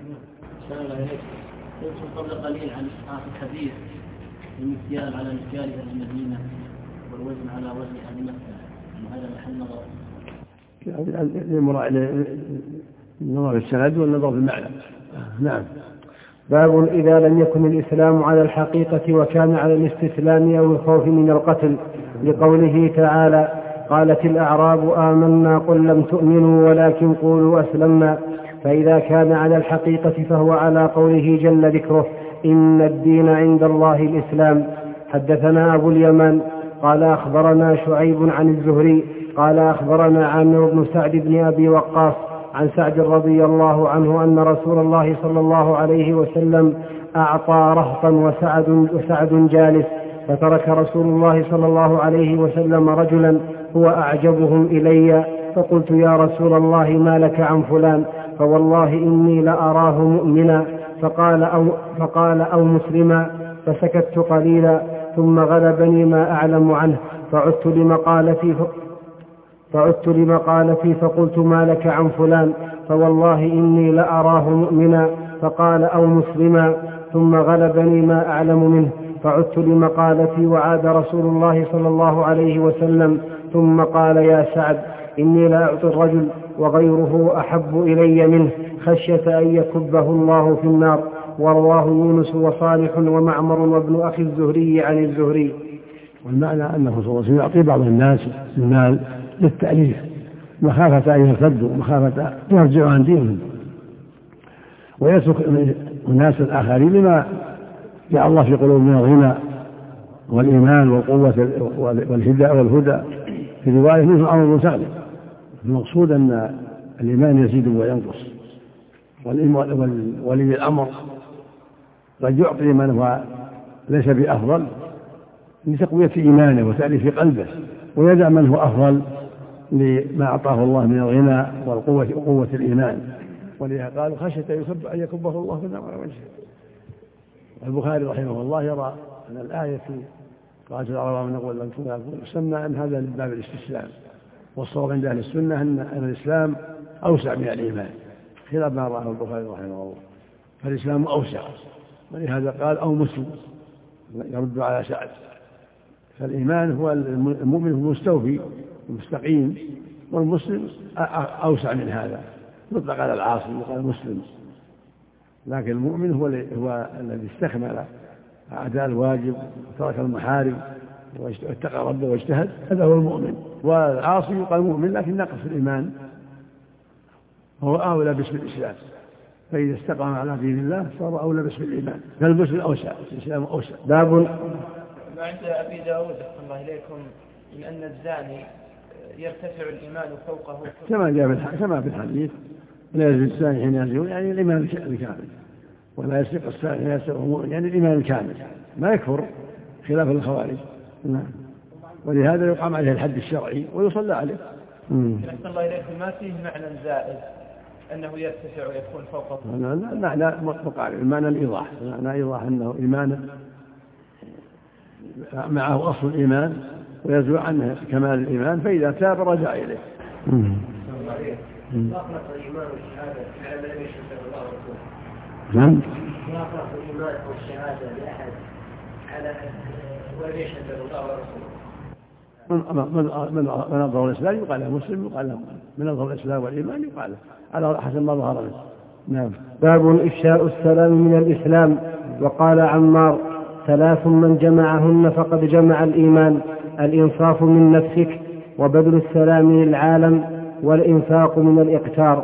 يذكر قبل قليل عن إسحاق الحديث المكيال على مكيال أهل المدينة والوزن على وزن أهل مكة، وهذا محل النظر في السند والنظر في المعنى. نعم. باب إذا لم يكن الإسلام على الحقيقة وكان على الاستسلام أو الخوف من القتل، لقوله تعالى: قالت الأعراب آمنا قل لم تؤمنوا ولكن قولوا أسلمنا. فإذا كان على الحقيقة فهو على قوله جل ذكره: إن الدين عند الله الإسلام. حدثنا أبو اليمان قال أخبرنا شعيب عن الزهري قال أخبرنا عامر بن سعد بن أبي وقاص عن سعد رضي الله عنه أن رسول الله صلى الله عليه وسلم أعطى رهطا وسعد جالس، فترك رسول الله صلى الله عليه وسلم رجلا هو أعجبهم إلي، فقلت: يا رسول الله ما لك عن فلان؟ فوالله إني لأراه مؤمنا. فقال أو مسلما، فسكت قليلا ثم غلبني ما أعلم عنه، فعدت لمقالتي فقلت: ما لك عن فلان؟ فوالله إني لأراه مؤمنا. فقال: أو مسلما، ثم غلبني ما أعلم منه، فعدت لمقالتي، وعاد رسول الله صلى الله عليه وسلم ثم قال: يا سعد، إني لا أعطي الرجل وغيره أحب إلي منه، خشية أن يكبه الله في النار. ورواه يونس وصالح ومعمر وابن أخي الزهري عن الزهري. والمعنى أنه صلى الله عليه وسلم يعطي بعض الناس المال للتأليف، مخافة أن يرتدوا، مخافة أن يرجعوا عن دينهم، ويترك الناس الآخرين لما جاء الله في قلوبهم من الغنى والإيمان والقوة والهدى. في رواية منهم عمرو بن سعد. المقصود أن الإيمان يزيد وينقص، ولي الأمر قد يعطي من هو ليس بأفضل لتقوية إيمانه وتأليف قلبه، ويدع من هو أفضل لما أعطاه الله من الغنى وقوة الإيمان. ولذا قالوا: خشية أن يكبه الله في النار على وجهه. البخاري رحمه الله يرى أن الآية في قالت الأعراب آمنا قل لم تؤمنوا سمى أن هذا من باب الاستسلام، والصواب عند أهل السنة أن الإسلام أوسع من الإيمان، خلاف ما رآه البخاري رحمه الله، فالإسلام أوسع، ولهذا قال: أو مسلم، يرد على سعد. فالإيمان هو المؤمن المستوفي المستقيم، والمسلم أوسع من هذا، يطلق على العاصي يقال مسلم، لكن المؤمن هو الذي استكمل أداء الواجب وترك المحارم واتقى ربه واجتهد، هذا هو المؤمن. والعاصي يقال مؤمن لكن نقص الإيمان، هو أولى باسم الإسلام، فإذا استقام على دين الله صار أولى باسم الإيمان، فالمسلم أوسع، الإسلام أوسع. باب عند أبي داود صلى الله عليكم من أن الزاني يرتفع الإيمان فوقه، كما في الحديث: لا يزني الزاني حين يزني، يعني الإيمان الكامل، ولا يسرق السارق حين يسرق، يعني الإيمان الكامل، ما يكفر خلاف الخوارج. ولهذا يقام عليه الحد الشرعي ويصلى عليه. أحسن الله إليكم، ما فيه معنى زائد أنه يرتفع ويكون فوقه؟ لا، معنى مقارب، معنى الإيضاح، معنى إيضاح أنه إيمان معه أصل الإيمان ويزول عنه كمال الإيمان، فإذا تاب رجع إليه. أطلق الإيمان والشهادة على من يشهد الله ورسوله. نعم. يقرأ الإيمان أو الشهادة لأحد على ولم يشهد الله ورسوله. من أظهر الإسلام يقال له مسلم، يقال له من أظهر الإسلام والإيمان يقال له على حسب ما ظهر منه. نعم. باب إفشاء السلام من الإسلام. وقال عمار: 3 من جمعهن فقد جمع الإيمان: الإنصاف من نفسك، وبذل السلام للعالم، والإنفاق من الإقتار.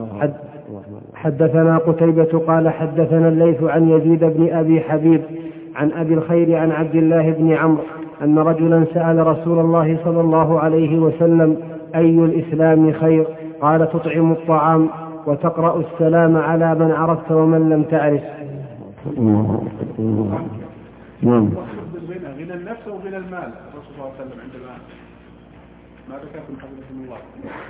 حدثنا قتيبة قال حدثنا الليث عن يزيد بن أبي حبيب عن أبي الخير عن عبد الله بن عمرو أن رجلا سأل رسول الله صلى الله عليه وسلم: أي الإسلام خير؟ قال: تطعم الطعام وتقرأ السلام على من عرفت ومن لم تعرف. غنى النفس وغنى المال. الرسول صلى الله عليه وسلم عندما ماذا كان حفظكم الله؟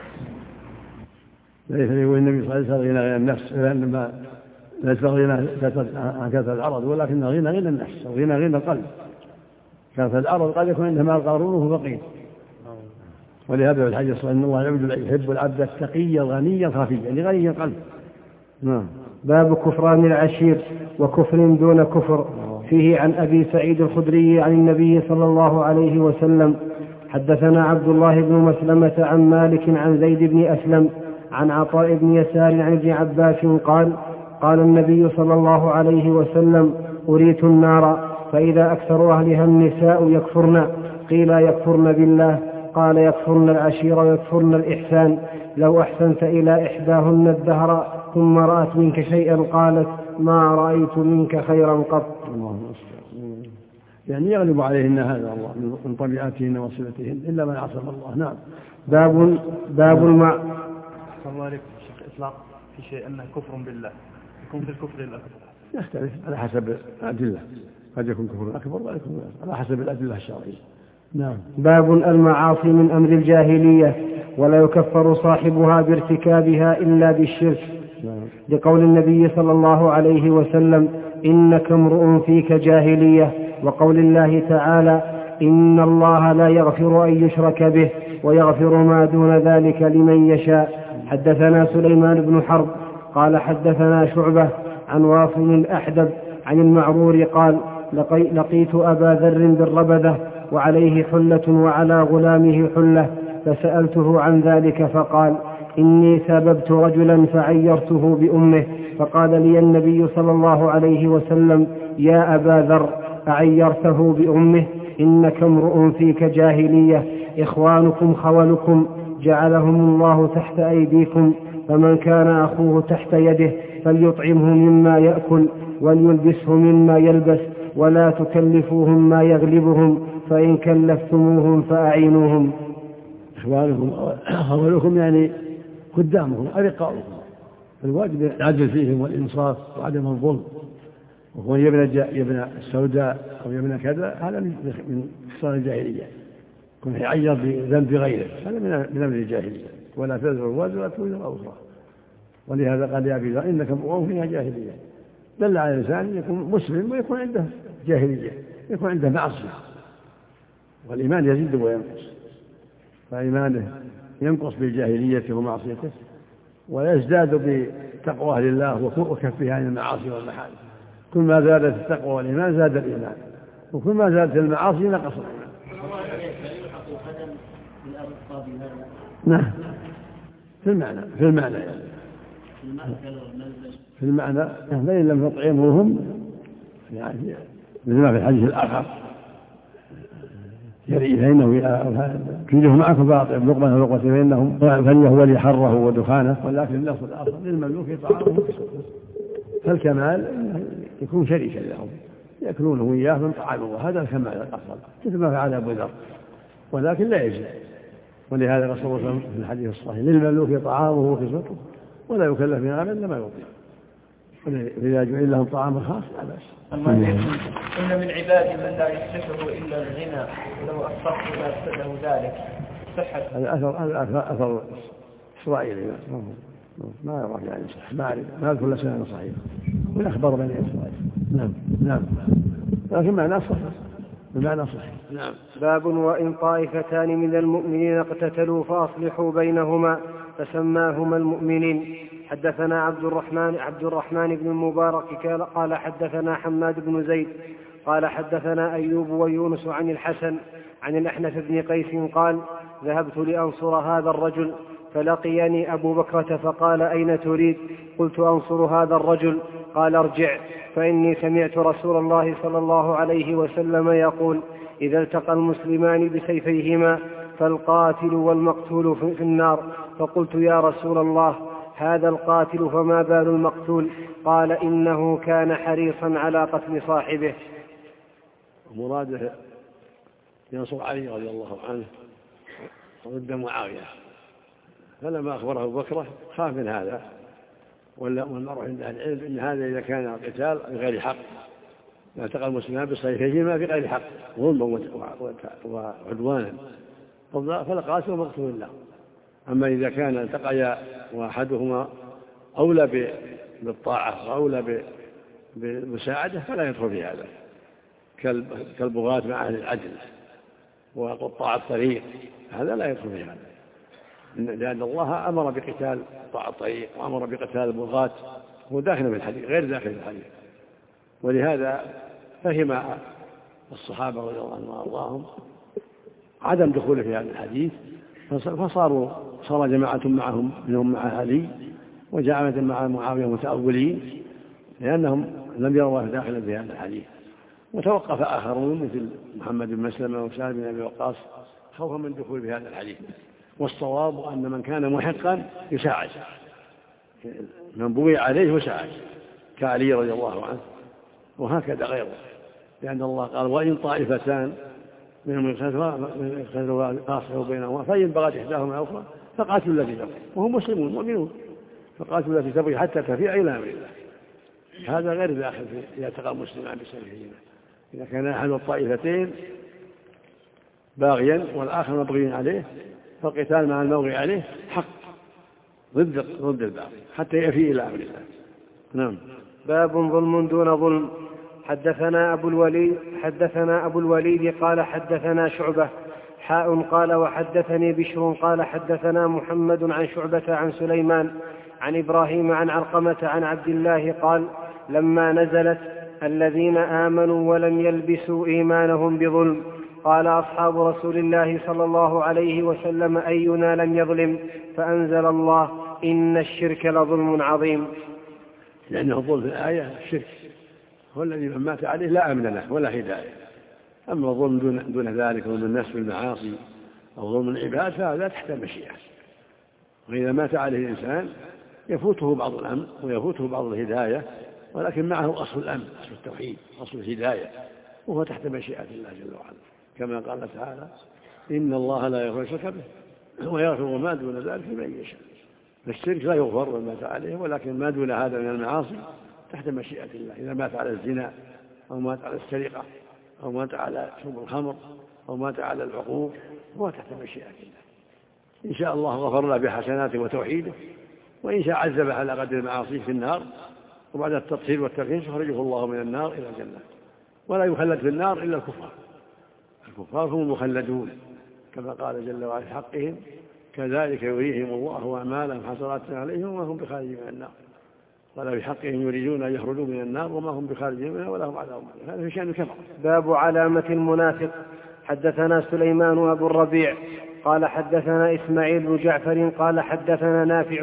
ليس يقول النبي صلى الله عليه وسلم غنى النفس، لأنما ليس غنى عن كثرة العرض، ولكن غنى النفس وغنى القلب. كثرة العرض قد يكون عندما قارونه فقير، ولهذا في الحديث الصحيح ان الله يحب العبد التقي الغني الخفي، يعني غني القلب. باب كفران العشير وكفر دون كفر. فيه عن أبي سعيد الخدري عن النبي صلى الله عليه وسلم: حدثنا عبد الله بن مسلمة عن مالك عن زيد بن أسلم عن عطاء بن يسار عن ابن عباس قال: قال النبي صلى الله عليه وسلم: أريت النار فإذا أكثر أهلها النساء يكفرن. قيل: يكفرن بالله؟ قال: يكفرن العشير ويكفرن الإحسان. لو أحسنت إلى إحداهن الدهر ثم رأت منك شيئا قالت: ما رأيت منك خيرا قط. يعني يغلب عليهن هذا الله من طبيعتهن وصفتهن إلا من عصم الله. نعم. باب الله عليكم شيخ إطلاق في شيء أنه كفر بالله، يكون في الكفر الأكبر يختلف على حسب الأدلة، قد يكون كفر أكبر ويكون على حسب الأدلة الشرعية. نعم. باب المعاصي من أمر الجاهلية ولا يكفر صاحبها بارتكابها إلا بالشرك. لقول النبي صلى الله عليه وسلم: إنك امرؤ فيك جاهلية. وقول الله تعالى: إن الله لا يغفر أن يشرك به ويغفر ما دون ذلك لمن يشاء. حدثنا سليمان بن حرب قال حدثنا شعبة عن واصل الأحدب عن المعرور قال: لقيت أبا ذر بالربذة وعليه حلة وعلى غلامه حلة، فسألته عن ذلك فقال: إني سببت رجلا فعيرته بأمه، فقال لي النبي صلى الله عليه وسلم: يا أبا ذر، أعيرته بأمه؟ إنك امرؤ فيك جاهلية، إخوانكم خولكم جعلهم الله تحت أيديكم، فمن كان أخوه تحت يده فليطعمه مما يأكل وليلبسه مما يلبس، ولا تكلفوهم ما يغلبهم، فإن كلفتموهم فأعينوهم. إخوانكم خولكم يعني قدامهم أرقاؤكم، الواجب العدل فيهم والإنصاف وعدم الظلم. وكون يبنى السوداء أو يبنى كذا هذا من خصال الجاهلية، كن يعير بذنب غيره هذا من أمر الجاهلية. ولا تزر وازرة وزر أخرى. ولهذا قال: يا أبي ذر إنك امرؤ فيها جاهلية. دل على الإنسان يكون مسلم ويكون عنده جاهلية، يكون عنده معصية. والإيمان يزيد وينقص، فإيمانه ينقص بجاهليته ومعصيته، ويزداد بتقوى لله وكفه عن المعاصي والمحارم. كل ما زادت التقوى والإيمان زاد الإيمان، وكل ما زادت المعاصي نقص الإيمان. نعم. في المعنى في المعنى فإن لم تطعموهم يعني مثل ما في الحديث الآخر: فإنه تريده معكم فأطعم لقمة ولقمة فإنه ولي حره ودخانه، ولكن اللفظ الآخر للمملوك طعامه. فالكمال يكون شريكا لهم يأكلونه وإياه من طعامه، وهذا الكمال الأفضل مثل ما فعل أبو ذر، ولكن لا يجزي. ولهذا رسول الله صلى الله عليه وسلم في الحديث الصحيح: للمملوك طعامه وكسوته ولا يكلف من عمل لما يطيق. فإذا جعل لهم طعام خاص لا بأس. إن من عبادي من لا يصلحه إلا الغنى ولو أصبحت ما أفسده ذلك. صحة هذا أثر إسرائيلي ما يعرف يعني صح، ما كل سنة صحيح من أخبار بني إسرائيل. نعم لكن معناه صحيح، بمعنى صحيح. نعم. باب وإن طائفتان من المؤمنين اقتتلوا فأصلحوا بينهما فسماهما المؤمنين. حدثنا عبد الرحمن بن المبارك قال حدثنا حماد بن زيد قال حدثنا أيوب ويونس عن الحسن عن الأحنف بن قيس قال ذهبت لأنصر هذا الرجل فلقيني أبو بكرة فقال أين تريد؟ قلت أنصر هذا الرجل. قال ارجع فإني سمعت رسول الله صلى الله عليه وسلم يقول إذا التقى المسلمان بسيفيهما فالقاتل والمقتول في النار. فقلت يا رسول الله هذا القاتل فما بال المقتول؟ قال إنه كان حريصا على قتل صاحبه. مراده ينصر علي رضي الله عنه ضد معاوية، فلما أخبره أبو بكر خاف من هذا، والمرء عند أهل العلم إن هذا إذا كان القتال بغير حق، لا التقى المسلمان بسيفيهما بغير حق ظلما وعدوانا فالقاتل والمقتول له. أما إذا كان التقيا وأحدهما أولى بالطاعة وأولى بالمساعدة فلا يدخل في هذا، كالبغاة مع أهل العدل وقطاع الطريق، هذا لا يدخل في هذا، لأن الله أمر بقتال قطاع الطريق وأمر بقتال البغاة، هو داخل في الحديث غير داخل في الحديث. ولهذا فهم الصحابة رضي الله عنهم وأرضاهم عدم دخوله في هذا الحديث، صار جماعة معهم منهم مع علي وجماعة مع معاوية متأولين لأنهم لم يروا داخلا في هذا الحديث. وتوقف آخرون مثل محمد بن مسلمة وسعد بن أبي وقاص خوفا من دخول في هذا الحديث. والصواب أن من كان محقا يساعد، من بوي عليه يساعد كعلي رضي الله عنه، وهكذا غيره، لأن الله قال وإن طائفتان منهم اقتتلوا فاصلحوا بينهما فإن بغت إحداهما الأخرى فقاتلوا التي تبغي وهم مسلمون مؤمنون، فقاتلوا التي تبغي حتى تفيء إلى أمر الله. هذا غير داخل إذا التقى المسلمان بسيفيهما. إذا كان أحد الطائفتين باغيا والآخر مبغي عليه فالقتال مع المبغي عليه حق ضد الباغي حتى يفيء إلى أمر الله. نعم. باب ظلم دون ظلم. حدثنا أبو الوليد قال حدثنا شعبة قال وحدثني بشر قال حدثنا محمد عن شعبة عن سليمان عن إبراهيم عن علقمة عن عبد الله قال لما نزلت الذين آمنوا ولم يلبسوا إيمانهم بظلم قال أصحاب رسول الله صلى الله عليه وسلم أينا لم يظلم؟ فأنزل الله إن الشرك لظلم عظيم. لأنه الظلم في الآية الشرك هو الذي من مات عليه لا أمن له ولا هداية. أما الظلم دون ذلك ظلم الناس بالمعاصي أو ظلم العباد فهذا تحت المشيئة. وإذا مات عليه الإنسان يفوته بعض الأمن ويفوته بعض الهداية، ولكن معه أصل الأمن، أصل التوحيد، أصل الهداية، وهو تحت مشيئة الله جل وعلا، كما قال تعالى إن الله لا يغفر الشرك به ويغفر ما دون ذلك لمن يشاء. فالشرك لا يغفر من مات عليه، ولكن ما دون هذا من المعاصي تحت مشيئة الله. إذا مات على الزنا أو مات على السرقة أو مات على شرب الخمر أو مات على العقوق هو تحت مشيئة الله. إن شاء الله غفر له بحسناته وتوحيده، وإن شاء عذب على قدر المعاصي في النار، وبعد التطهير والتكفير يخرجه الله من النار إلى الجنة. ولا يخلد في النار إلا الكفار، الكفار هم المخلدون كما قال جل وعلا في حقهم كذلك يريهم الله أعمالهم حسرات عليهم وما هم بخارجين من النار. ولا بحقهم يريدون أن يخرجوا من النار وما هم بخارجين منها ولا هم عذاب. هذا في شأن الكفر. باب علامة المنافق. حدثنا سليمان أبو الربيع قال حدثنا إسماعيل بن جعفر قال حدثنا نافع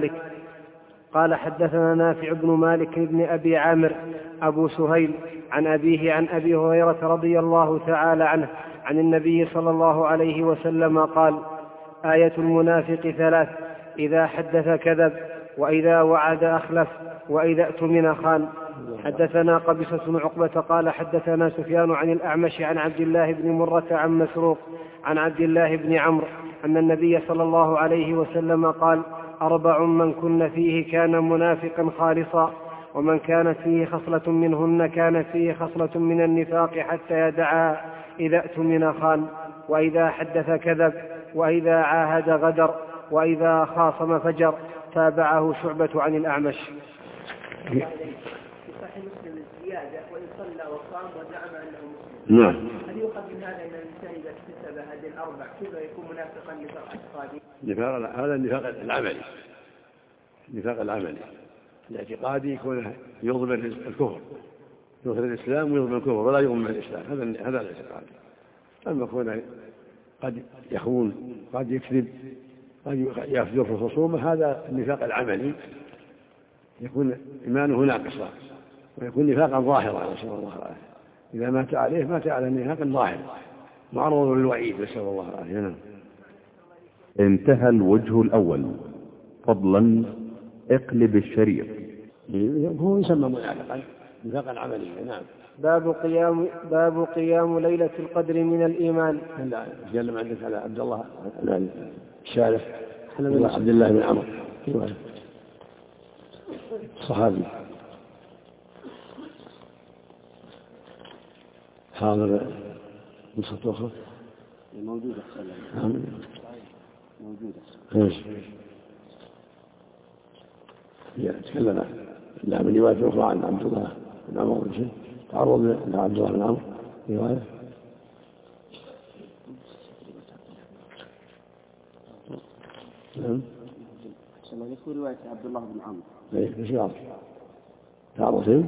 بن مالك بن أبي عامر أبو سهيل عن أبيه عن أبي هريرة رضي الله تعالى عنه عن النبي صلى الله عليه وسلم قال آية المنافق 3: إذا حدث كذب، وإذا وعد أخلف، وإذا اؤتمن خان. حدثنا قبيصة بن عقبة قال حدثنا سفيان عن الأعمش عن عبد الله بن مرة عن مسروق عن عبد الله بن عمرو أن النبي صلى الله عليه وسلم قال 4 من كن فيه كان منافقا خالصا، ومن كانت فيه خصلة منهن كانت فيه خصلة من النفاق حتى يدعها: إذا اؤتمن خان، وإذا حدث كذب، وإذا عاهد غدر، وإذا خاصم فجر. تابعه شعبة عن الأعمش. في صحيح مسلم الزيادة: وإن صلى وصام وزعم أنه مسلم. نعم. هل يؤخذ من هذا أن الإنسان إذا اكتسب هذه الأربع كيف يكون منافقا نفاق اعتقادي؟ هذا النفاق العملي، النفاق العملي. الاعتقادي يكون يظهر الكفر، يظهر الإسلام ويظهر الكفر ولا يظهر الإسلام، هذا الاعتقاد. أما كونه قد يخون، قد يكذب، قد يفجر في الخصومة، هذا النفاق العملي يكون إيمانه ناقصا ويكون نفاقا ظاهرا، نسأل الله العافية. إذا مات عليه مات على نفاق ظاهر معرض للوعيد، نسأل الله العافية. انتهى الوجه الأول. فضلا اقلب الشريط. هو يسمى منافقا نفاقا عمليا. نعم. باب قيام ليلة القدر من الإيمان. لا تكلم عندك على عبد الله الشارح عبد الله بن عمرو الصحابي حاضر نسخة أخرى موجودة. ايش؟ تكلم لا من رواية أخرى عن عبد الله بن عمرو تعرض لعبد الله بن عمرو رواية. نعم. يذكر رواية عبد الله بن عمرو. ايش يعرف؟ تعرف فين؟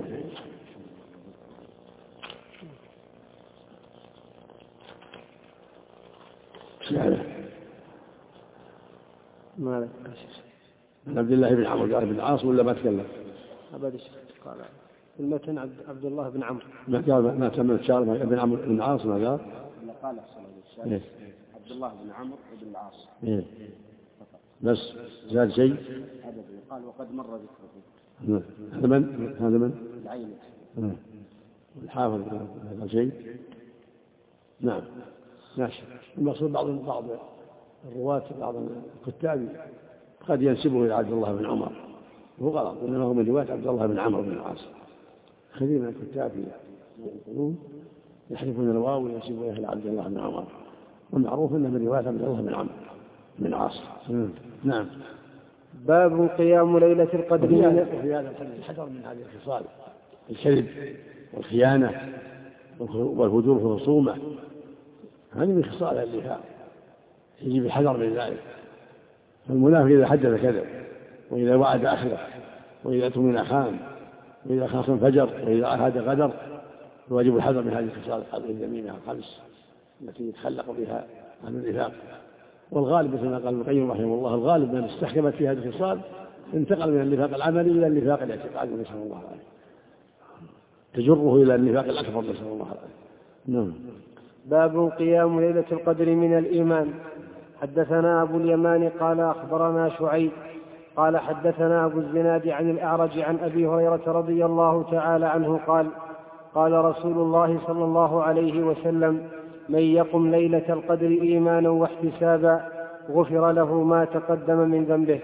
مالك عبد الله بن عمرو قال بن العاص ولا ما تكلم؟ أبدا قال المتن عبد الله بن عمرو. ما قال ما تم الشارع ابن عمرو بن العاص ما قال؟ قال الشارع عبد الله بن عمرو بن العاص. بس زاد شيء؟ قال وقد مر ذكره. هذا من؟ العيني. الحافظ هذا شيء؟ نعم ماشي. المقصود بعض الرواة بعض الكتاب قد ينسبه إلى عبد الله بن عمر وهو غلط، إنما هو من رواية عبد الله بن عمرو بن العاص. كثير من الكتاب يحذفون الواو وينسبون إلى عبد الله بن عمر، والمعروف أنه من رواية عبد الله بن عمرو بن العاص. نعم. باب قيام ليلة القدر. وفي هذا الحذر من هذه الخصال، الكذب والخيانة والهجوم في الخصومة، هذه من خصال النفاق يجب الحذر من ذلك. المنافق إذا حدث كذب، وإذا وعد أخلف، وإذا اؤتمن خان، وإذا خاصم فجر، وإذا عاهد غدر. يجب الحذر من هذه الخصال الذميمة الخمس التي يتخلق بها أهل النفاق. والغالب مثل ما قال ابن القيم رحمه الله، الغالب من استحكمت في هذه الخصال انتقل من النفاق العملي إلى النفاق الاعتقادي، نسأل الله العافية، تجره إلى النفاق الأكبر، نسأل الله العافية. نعم. باب قيام ليلة القدر من الإيمان. حدثنا أبو اليمان قال أخبرنا شعيب قال حدثنا أبو الزناد عن الأعرج عن أبي هريرة رضي الله تعالى عنه قال قال رسول الله صلى الله عليه وسلم: من يقم ليلة القدر إيمانا واحتسابا غفر له ما تقدم من ذنبه.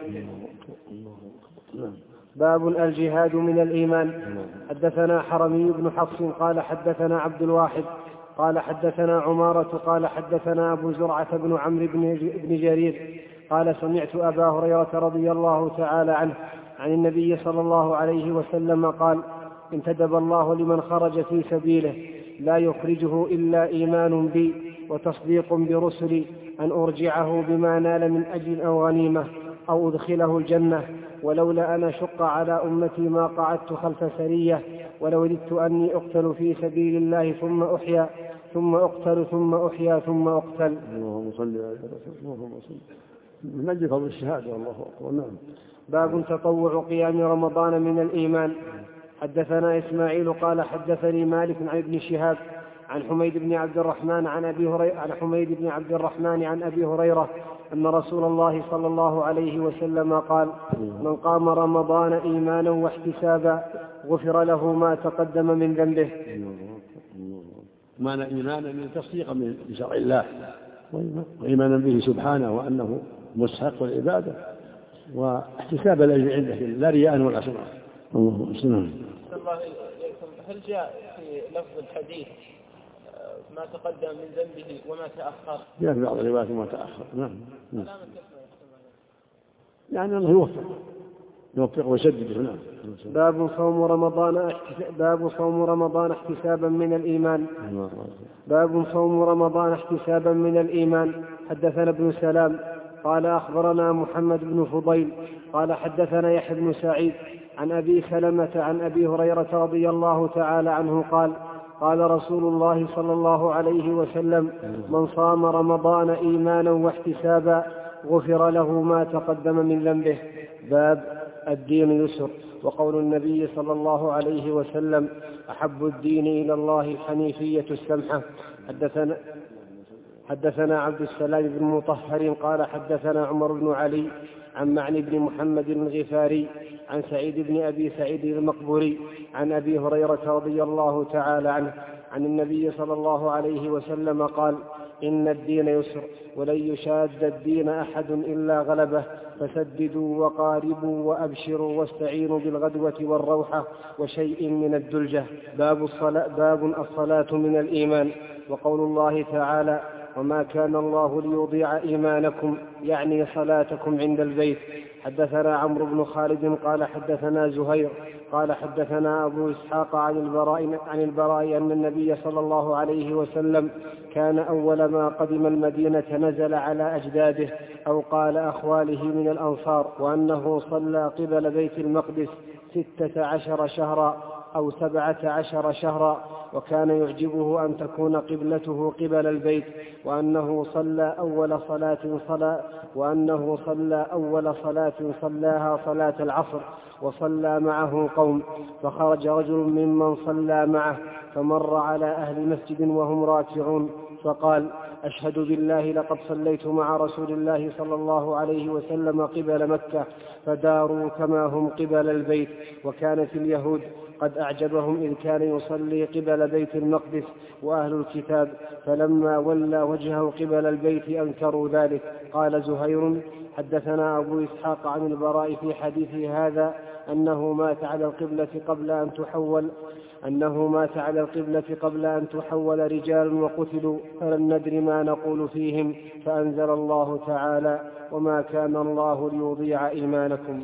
باب الجهاد من الإيمان. حدثنا حرمي بن حفص قال حدثنا عبد الواحد قال حدثنا عمارة قال حدثنا أبو زرعة بن عمرو بن جرير قال سمعت أبا هريرة رضي الله تعالى عنه عن النبي صلى الله عليه وسلم قال: انتدب الله لمن خرج في سبيله لا يخرجه إلا إيمان بي وتصديق برسلي أن أرجعه بما نال من أجل أو غنيمة أو أدخله الجنة، ولولا أن أشق على أمتي ما قعدت خلف سرية، ولو وددت أني أقتل في سبيل الله ثم أحيا ثم أقتل ثم أحيا ثم أقتل. اللهم صل على اللهم صل من أجل فضل الشهادة. الله أكبر. نعم. باب تطوع قيام رمضان من الإيمان. حدثنا إسماعيل قال حدثني مالك عن ابن شهاب عن حميد بن عبد الرحمن عن أبي هريرة أن رسول الله صلى الله عليه وسلم قال: من قام رمضان إيمانا واحتسابا غفر له ما تقدم من ذنبه. معنى إيمانا من تصديقا بشرع الله وإيمانا به سبحانه وأنه مستحق العبادة واحتساب الأجر عنده لا رياء ولا سمعة. اللهم صل على هل جاء في لفظ الحديث ما تقدم من ذنبه وما تأخر؟ جاء في بعض الروايات وما تأخر. نعم. يعني الله يوفق ويسدد. نعم. باب صوم رمضان احتسابا من الإيمان. حدثنا ابن سلام قال أخبرنا محمد بن فضيل قال حدثنا يحيى بن سعيد عن أبي سلمة عن أبي هريرة رضي الله تعالى عنه قال قال رسول الله صلى الله عليه وسلم من صام رمضان إيمانا واحتسابا غفر له ما تقدم من ذنبه. باب الدين يسر. وقول النبي صلى الله عليه وسلم أحب الدين إلى الله الحنيفية السمحة. حدثنا عبد السلام بن مطهر قال حدثنا عمر بن علي عن معن بن محمد الغفاري عن سعيد بن أبي سعيد المقبوري عن أبي هريرة رضي الله تعالى عنه عن النبي صلى الله عليه وسلم قال إن الدين يسر ولن يشاد الدين أحد إلا غلبه فسددوا وقاربوا وأبشروا واستعينوا بالغدوة والروحة وشيء من الدلجة. باب الصلاة من الإيمان. وقول الله تعالى وما كان الله ليضيع إيمانكم يعني صلاتكم عند البيت. حدثنا عمرو بن خالد قال حدثنا زهير قال حدثنا أبو إسحاق عن البراء أن النبي صلى الله عليه وسلم كان أول ما قدم المدينة نزل على أجداده أو قال أخواله من الأنصار وأنه صلى قبل بيت المقدس 16 شهرا أو 17 شهرا وكان يعجبه أن تكون قبلته قبل البيت وأنه صلى أول صلاة صلاها صلاة العصر وصلى معه قوم فخرج رجل ممن صلى معه فمر على أهل مسجد وهم راكعون فقال أشهد بالله لقد صليت مع رسول الله صلى الله عليه وسلم قبل مكة فداروا كما هم قبل البيت. وكانت اليهود قد أعجبهم إذ كان يصلي قبل بيت المقدس وأهل الكتاب فلما ولى وجهه قبل البيت أنكروا ذلك. قال زهير حدثنا أبو إسحاق عن البراء في حديثه هذا أنه مات على القبلة قبل أن تحول رجال وقتلوا فلم ندر ما نقول فيهم فأنزل الله تعالى وما كان الله ليضيع إيمانكم.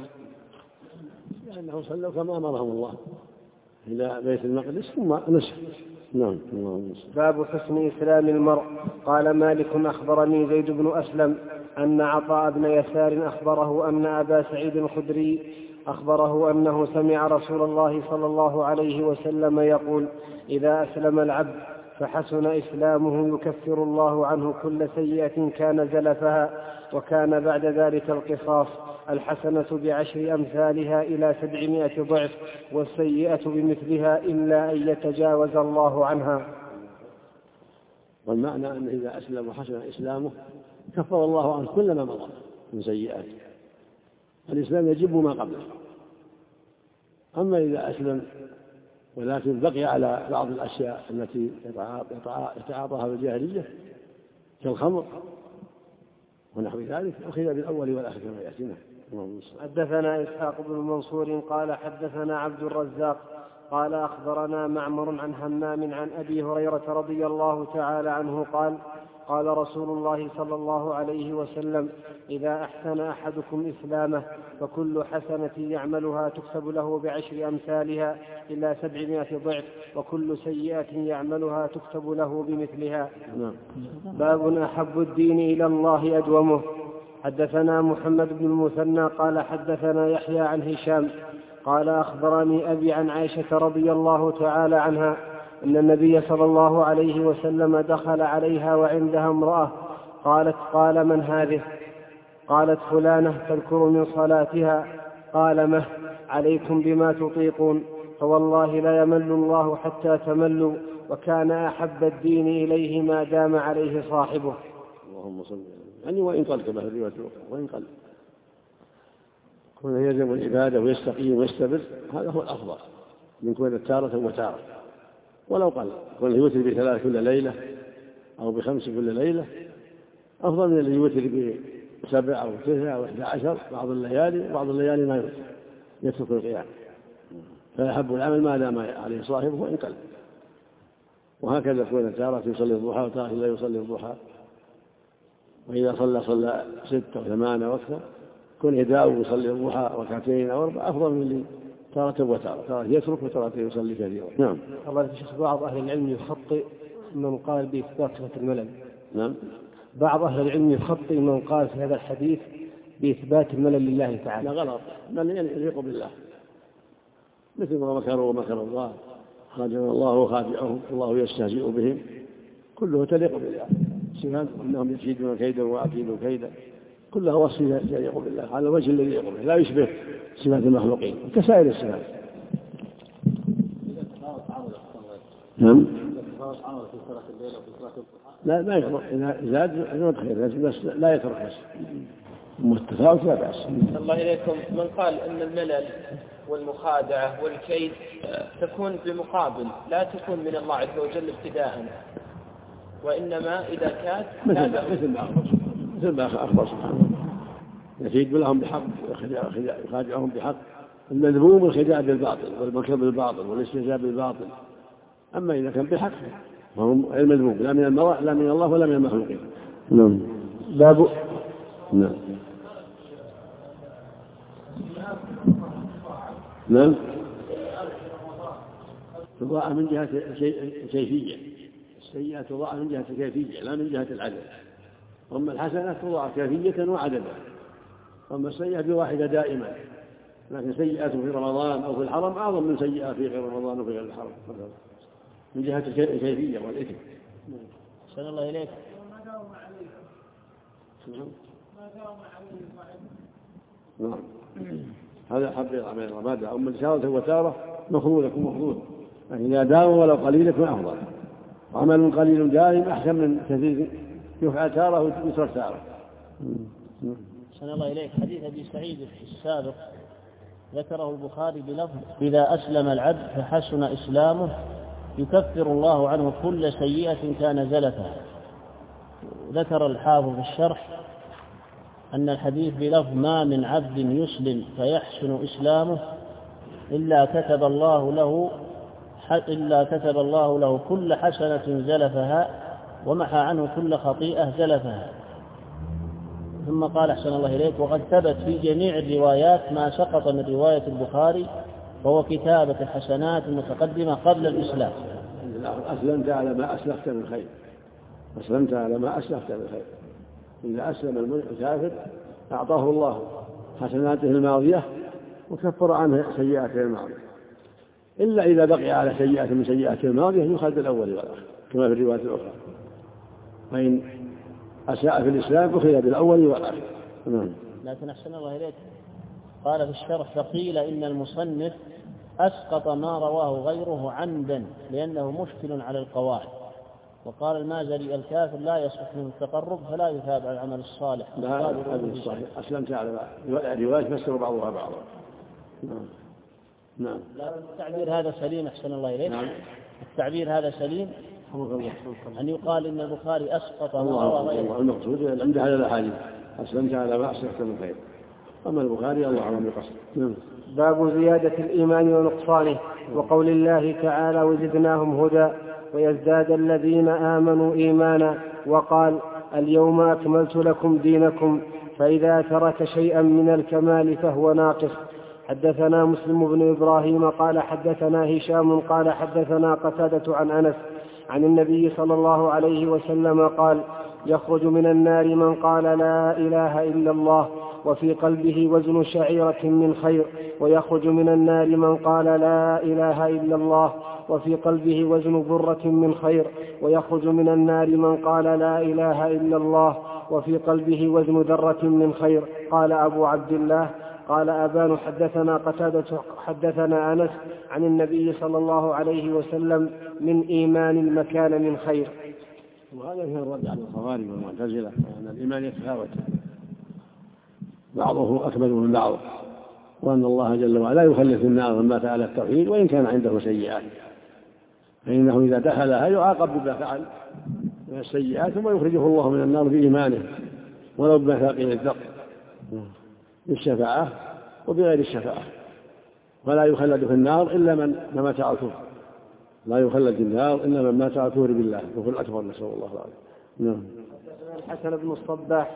لأنهم صلوا كما أمرهم الله إلى بيت المقدس ثم نسخ. نعم. باب حسن إسلام المرء. قال مالك أخبرني زيد بن أسلم أن عطاء بن يسار أخبره أن أبا سعيد الخدري أخبره أنه سمع رسول الله صلى الله عليه وسلم يقول إذا أسلم العبد فحسن إسلامه يكفر الله عنه كل سيئة كان زلفها وكان بعد ذلك القصاص الحسنة ب10 أمثالها إلى 700 ضعف والسيئة بمثلها إلا أن يتجاوز الله عنها. والمعنى أنه إذا أسلم وحسن إسلامه كفر الله عنه كل ما مضى من سيئات. الإسلام يجب ما قبله. أما إذا أسلم ولكن بقي على بعض الأشياء التي يتعاطاها بالجاهلية كالخمر ونحو ذلك أخذ بالأول والآخر كما يأتينا. حدثنا إسحاق بن منصور قال حدثنا عبد الرزاق قال أخبرنا معمر عن همام عن أبي هريرة رضي الله تعالى عنه قال رسول الله صلى الله عليه وسلم إذا أحسن أحدكم إسلامه فكل حسنة يعملها تكتب له ب10 أمثالها إلى 700 ضعف وكل سيئة يعملها تكتب له بمثلها. باب أحب الدين إلى الله أدومه. حدثنا محمد بن المثنى قال حدثنا يحيى عن هشام قال أخبرني أبي عن عائشة رضي الله تعالى عنها أن النبي صلى الله عليه وسلم دخل عليها وعندها امرأة قال من هذه؟ قالت فلانة تذكر من صلاتها. قال مه عليكم بما تطيقون فوالله لا يمل الله حتى تملوا وكان أحب الدين إليه ما دام عليه صاحبه. اللهم صل يعني وإن قل كما في الرواية وإن قل كون يلزم العبادة ويستقيم ويستبر هذا هو الأفضل من كون تارة وتارة ولو قل كون يوتر ب3 كل ليلة أو ب5 كل ليلة أفضل من اللي يوتر ب7 أو 9 أو 11 بعض الليالي ما يترك القيام. فيحب العمل ما دام عليه صاحبه وإن قل. وهكذا كون تارة يصلي الضحى وتارة لا يصلي الضحى وإذا صلى 6 و8 وأكثر كن يداوم يصلي الضحى 2 أو 4 أفضل من اللي تارة وتارة يترك وتارة يصلي كثيرا. نعم. الله يشهد بعض أهل العلم يخطئ من قال بإثبات صفة الملل. نعم. بعض أهل العلم يخطئ من قال في هذا الحديث بإثبات الملل لله تعالى. لا غلط، بل يليق بالله مثل ما مكروا ومكر الله، خادعهم الله وخادعهم، الله يستهزئ بهم، كله تليق بالله. صفات انهم يكيدون كيدا واكيد كيدا، كلها وصفه تليق بالله على الوجه الذي يليق به، لا يشبه صفات المخلوقين كسائر الصفات. نعم. لا ما يضر، إذا زاد يزود خير، بس لا يترك بس التفاوت لا بأس. الله إليكم، من قال أن الملل والمخادعة والكيد تكون بمقابل، لا تكون من الله عز وجل ابتداء، وإنما إذا كانت مثل ما أخبر سبحانه يكيد لهم بحق يخادعهم بحق. المذموم الخداع بالباطل والمكر بالباطل والاستهزاء بالباطل، أما إذا كان بحق فهو المذموم لا من المرء لا من الله ولا من المخلوقين. نعم. باب نعم تضاع من جهة الكيفية، السيئة تضاع من جهة الكيفية لا من جهة العدد، أما الحسنة تضاع كيفية وعددا، أما السيئة بواحدة دائما، لكن سيئات في رمضان أو في الحرم أعظم من سيئات في غير رمضان وفي غير الحرم من جهة الكيفية والإثم. صلى الله إليك. نعم. هذا حب العمل وماذا أما الإشارة وتارة مخذولك ومخذول، لكن إذا داوم ولو قليل يكون أفضل، وعمل قليل دائم أحسن من كثير يفعل تارة ويترك تارة. صلى الله إليك. حديث أبي سعيد السابق ذكره البخاري بلفظ: إذا أسلم العبد فحسن إسلامه يكفر الله عنه كل سيئة كان زلفا. ذكر الحافظ في الشرح أن الحديث بلفظ: ما من عبد يسلم فيحسن إسلامه إلا كتب الله له كل حسنة زلفها ومحى عنه كل خطيئة زلفها. ثم قال أحسن الله إليك: وقد ثبت في جميع الروايات ما سقط من رواية البخاري، وهو كتابة الحسنات المتقدمة قبل الإسلام. أسلمت على ما أسلفت من خير، أسلمت على ما أسلفت من خير. إذا أسلم الكافر أعطاه الله حسناته الماضية وكفر عنه سيئاته الماضية، إلا إذا بقي على سيئة من سيئاته الماضية يخلد بالأول والآخر كما في الرواية الأخرى، فإن أساء في الإسلام أخذ بالأول والآخر. لكن أحسن الله إليك قال في الشرح: فقيل إن المصنف أسقط ما رواه غيره عمدا لأنه مشكل على القواعد. وقال المازري: الكافر لا يصح منه التقرب فلا يتابع العمل الصالح. هذا الصحيح. أسلمت على رواية فسر بعضها بعضا. نعم. التعبير هذا سليم أحسن الله إليك. نعم. التعبير هذا سليم أن يقال إن البخاري أسقط ما رواه غيره. المقصود عند هذا الأحاديث أسلمت على ما أسلفت من خير، أما البخاري الله أعلم بقصده. باب زيادة الإيمان ونقصانه، وقول الله تعالى: وزدناهم هدى ويزداد الذين آمنوا إيمانا، وقال: اليوم أكملت لكم دينكم، فإذا ترك شيئا من الكمال فهو ناقص. حدثنا مسلم بن إبراهيم قال حدثنا هشام قال حدثنا قتادة عن أنس عن النبي صلى الله عليه وسلم قال: يخرج من النار من قال لا إله إلا الله وفي قلبه وزن شعيرة من خير، ويخرج من النار من قال لا إله إلا الله وفي قلبه وزن ذرة من خير، ويخرج من النار من قال لا إله إلا الله وفي قلبه وزن ذرة من خير. قال أبو عبد الله قال أبان حدثنا قتادة حدثنا أنس عن النبي صلى الله عليه وسلم: من إيمان المكان من خير. وهذا فيه الرد على الخوارج والمعتزلة أن الإيمان يتفاوت، بعضه أكمل من بعض، وأن الله جل وعلا يخلد في النار من مات على التوحيد وإن كان عنده سيئات، فإنه إذا دخلها يعاقب بما فعل من السيئات ثم يخرجه الله من النار بإيمانه ولو بمثاقيل الذر بالشفاعة وبغير الشفاعة، ولا يخلد في النار إلا من مات على الكفر، لا يخلد في النار إلا من مات على الكفر بالله الكفر الأكبر، نسأل الله العافية. نعم. الحسن بن الصباح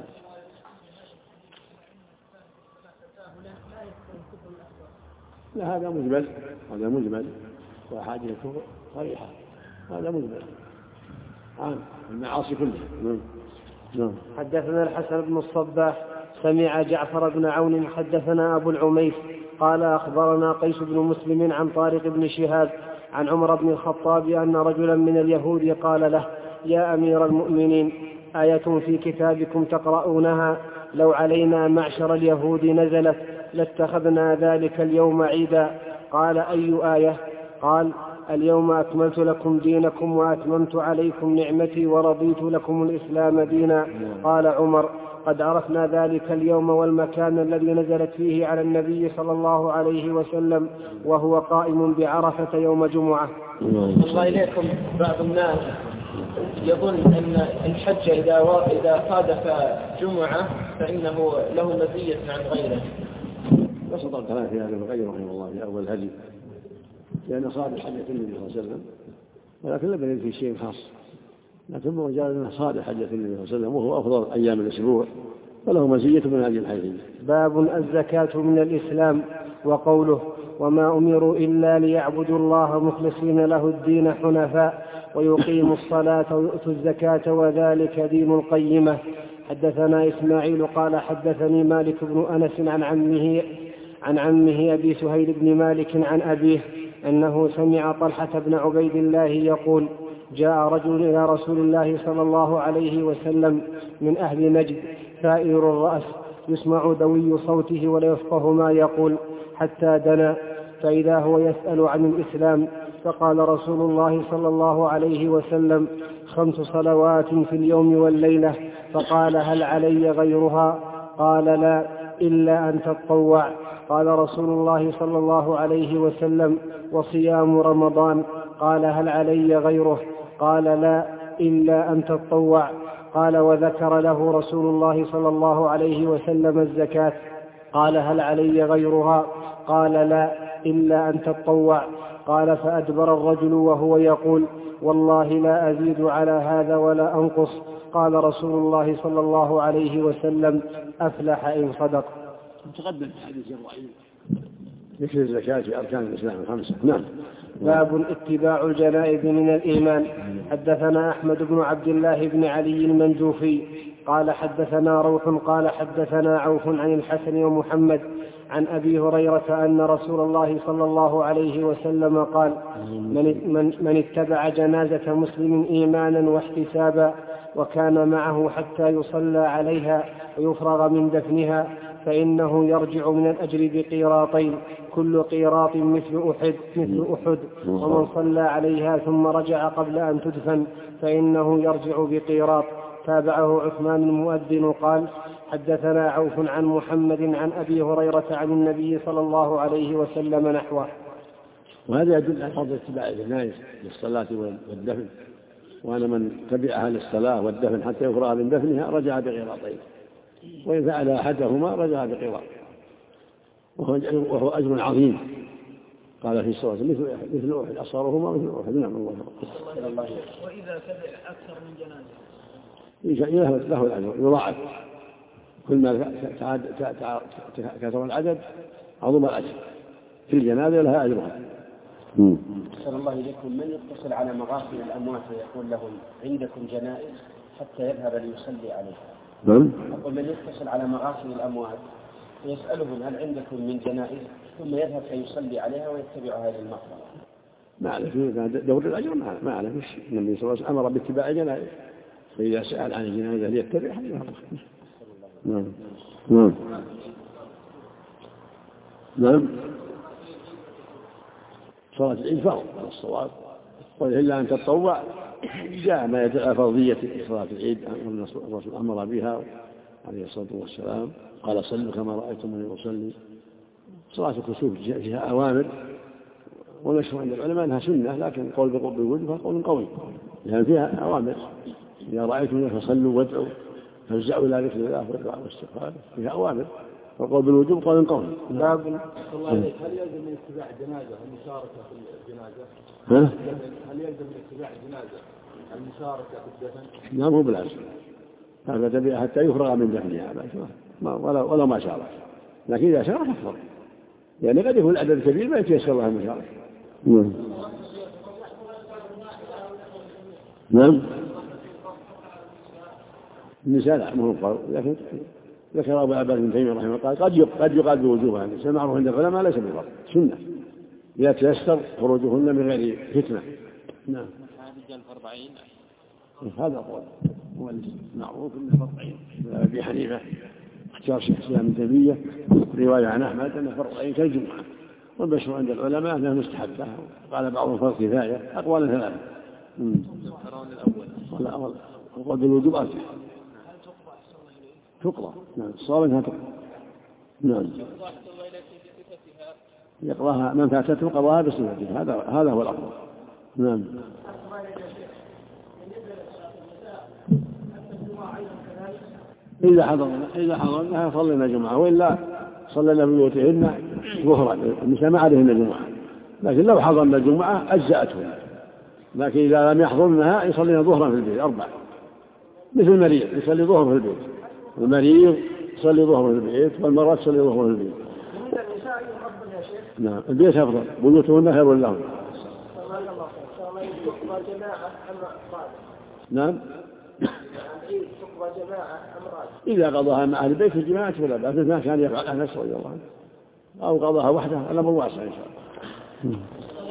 لا هذا مجمل وحاجة الكفر صريحة، هذا مجمل عام المعاصي كلها. حدثنا الحسن بن الصباح سمع جعفر بن عون حدثنا أبو العميس قال أخبرنا قيس بن مسلم عن طارق بن شهاب عن عمر بن الخطاب أن رجلا من اليهود قال له: يا أمير المؤمنين، آية في كتابكم تقرؤونها لو علينا معشر اليهود نزلت لاتخذنا ذلك اليوم عيدا. قال: أي آية؟ قال: اليوم أكملت لكم دينكم وأتممت عليكم نعمتي ورضيت لكم الإسلام دينا. قال عمر: قد عرفنا ذلك اليوم والمكان الذي نزلت فيه على النبي صلى الله عليه وسلم وهو قائم بعرفة يوم جمعة. الله إليكم، بعض الناس يظن أن الحج إذا صادف جمعة فإنه له مزية عن غيره. وسط الكلام في هذا ابن القيم رحمه الله في أول الهدي، لأن صادف حجة النبي صلى الله عليه وسلم، ولكن لم يرد في شيء خاص، لكن رجال أنه صادف حجة النبي صلى الله عليه وسلم وهو أفضل أيام الأسبوع فله مزية من هذه الحيثية. باب الزكاة من الإسلام. وقوله: وما أمروا إلا ليعبدوا الله مخلصين له الدين حنفاء ويقيموا الصلاة ويؤتوا الزكاة وذلك دين القيمة. حدثنا إسماعيل قال حدثني مالك بن أنس عن عمه أبي سهيل بن مالك عن أبيه أنه سمع طلحة بن عبيد الله يقول: جاء رجل إلى رسول الله صلى الله عليه وسلم من أهل نجد ثائر الرأس يسمع دوي صوته ولا يفقه ما يقول حتى دنا، فإذا هو يسأل عن الإسلام، فقال رسول الله صلى الله عليه وسلم: 5 صلوات في اليوم والليلة. فقال: هل علي غيرها؟ قال: لا، إلا أن تتطوع. قال رسول الله صلى الله عليه وسلم: وصيام رمضان؟ قال: هل علي غيره؟ قال: لا، إلا أن تتطوع. قال: وذكر له رسول الله صلى الله عليه وسلم الزكاة. قال: هل علي غيرها؟ قال: لا، إلا أن تتطوع. قال: فأدبر الرجل وهو يقول: والله لا أزيد على هذا ولا أنقص. قال رسول الله صلى الله عليه وسلم: أفلح إن صدق. تقدم في حديث الرعيل ذكر الزكاة في أركان الإسلام 5. نعم. باب اتباع الجنائز من الإيمان. حدثنا أحمد بن عبد الله بن علي المنجوفي قال حدثنا روح قال حدثنا عوف عن الحسن ومحمد عن أبي هريرة أن رسول الله صلى الله عليه وسلم قال: من اتبع جنازة مسلم إيمانا واحتسابا وكان معه حتى يصلى عليها ويفرغ من دفنها فإنه يرجع من الأجر بقيراطين، كل قيراط مثل أحد، ومن صلى عليها ثم رجع قبل أن تدفن فإنه يرجع بقيراط. تابعه عثمان المؤذن قال: حدثنا عوف عن محمد عن أبي هريرة عن النبي صلى الله عليه وسلم نحوه. وهذا يدل على فضل اتباع الجنائز للصلاة والدفن، وأن من تبعها للصلاة والدفن حتى يفرغ من دفنها رجع بقيراطين، وإن فعل أحدهما رجع بقيراط، وهو أجر عظيم. قال في الصلاة مثل أحد أصارهما مثل أحد. نعم. الله وإذا تبع أكثر من جنازة له الأجر يضاعف، كل ما كثر العدد عظم الأجر، في الجنازة لها أجرها. أسأل الله إليكم، من يتصل على مغاسل الأموات ويقول لهم عندكم جنائز حتى يذهب ليصلي عليها؟ أقول من يتصل على مغاسل الأموات ويسألهم هل عندكم من جنائز ثم يذهب فيصلي عليها ويتبع هذه المقبرة؟ ما عليه دور الأجر، ما عليه. النبي صلى الله عليه وسلم أمر باتباع الجنائز، فإذا سأل عن الجنازة ليتبعها. نعم. صلاة العيد فرض على الصواب، وإلا أن تتطوع جاء ما يدعى فرضية صلاة العيد، الرسول أمر بها عليه الصلاة والسلام، قال: صلوا كما رأيتموني أصلي. صلاة الكسوف فيها أوامر، ونشر عند العلماء أنها سنة، لكن قول بالوجوب قول قوي، لأن فيها أوامر: إذا رأيتم فصلوا وادعوا فارجعوا إلى ذكر الله والدعاء والاستغفار، فيها أوامر، والقول بالوجوب قول قوي. باب الله عليك، هل يلزم من اتباع الجنازة المشاركة في الجنازة؟ هل يلزم من اتباع الجنازة المشاركة في الدفن؟ لا، مو بالعكس، هذا تبع حتى يفرغ من دفنها ولا ما شارك، لكن إذا شارك أفضل، يعني قد يكون العدد كبير ما يتيسر لها المشاركة. النساء لا مهم فرض، لكن ذكر أبو عباس بن تيمية رحمه الله قال قد يقال بوجوبها النساء، معروف عند العلماء ليس بفرض، سنة إذا تيسر خروجهن من غير فتنة. نعم. رجال فرض عين. هذا هو المعروف انه فرض عين. أبي حنيفة اختيار شيخ الإسلام ابن تيمية رواية عن أحمد أنه فرض عين كالجمعة، والبشر عند العلماء أنها مستحبة، قال بعضهم فرض كفاية، أقوال ثلاثة. لا القول بالوجوب أرجح. تقرأ. نعم الصواب أنها تقرأ. نعم يقرأها من فاتته قضاها بصفتها، هذا هو الأفضل. نعم. إذا حضرنا صلينا جمعة، وإلا صلينا في بيوتهن ظهرا، النساء ما عليهن جمعة، لكن لو حضرنا الجمعة أجزأتهن، لكن إذا لم يحضرنها يصلينا ظهرا في البيت 4، مثل المريض يصلي ظهر في البيت، المريض يصلي ظهر في البيت، والمرأة تصلي ظهر في البيت. نعم البيت أفضل، بيوتهن خير لهم. نعم إذا قضاها مع أهل البيت في الجماعة ولا بأس، ما كان يفعلها نفسه رضي الله عنه، أو قضاها وحده، الأمر واسع إن شاء الله.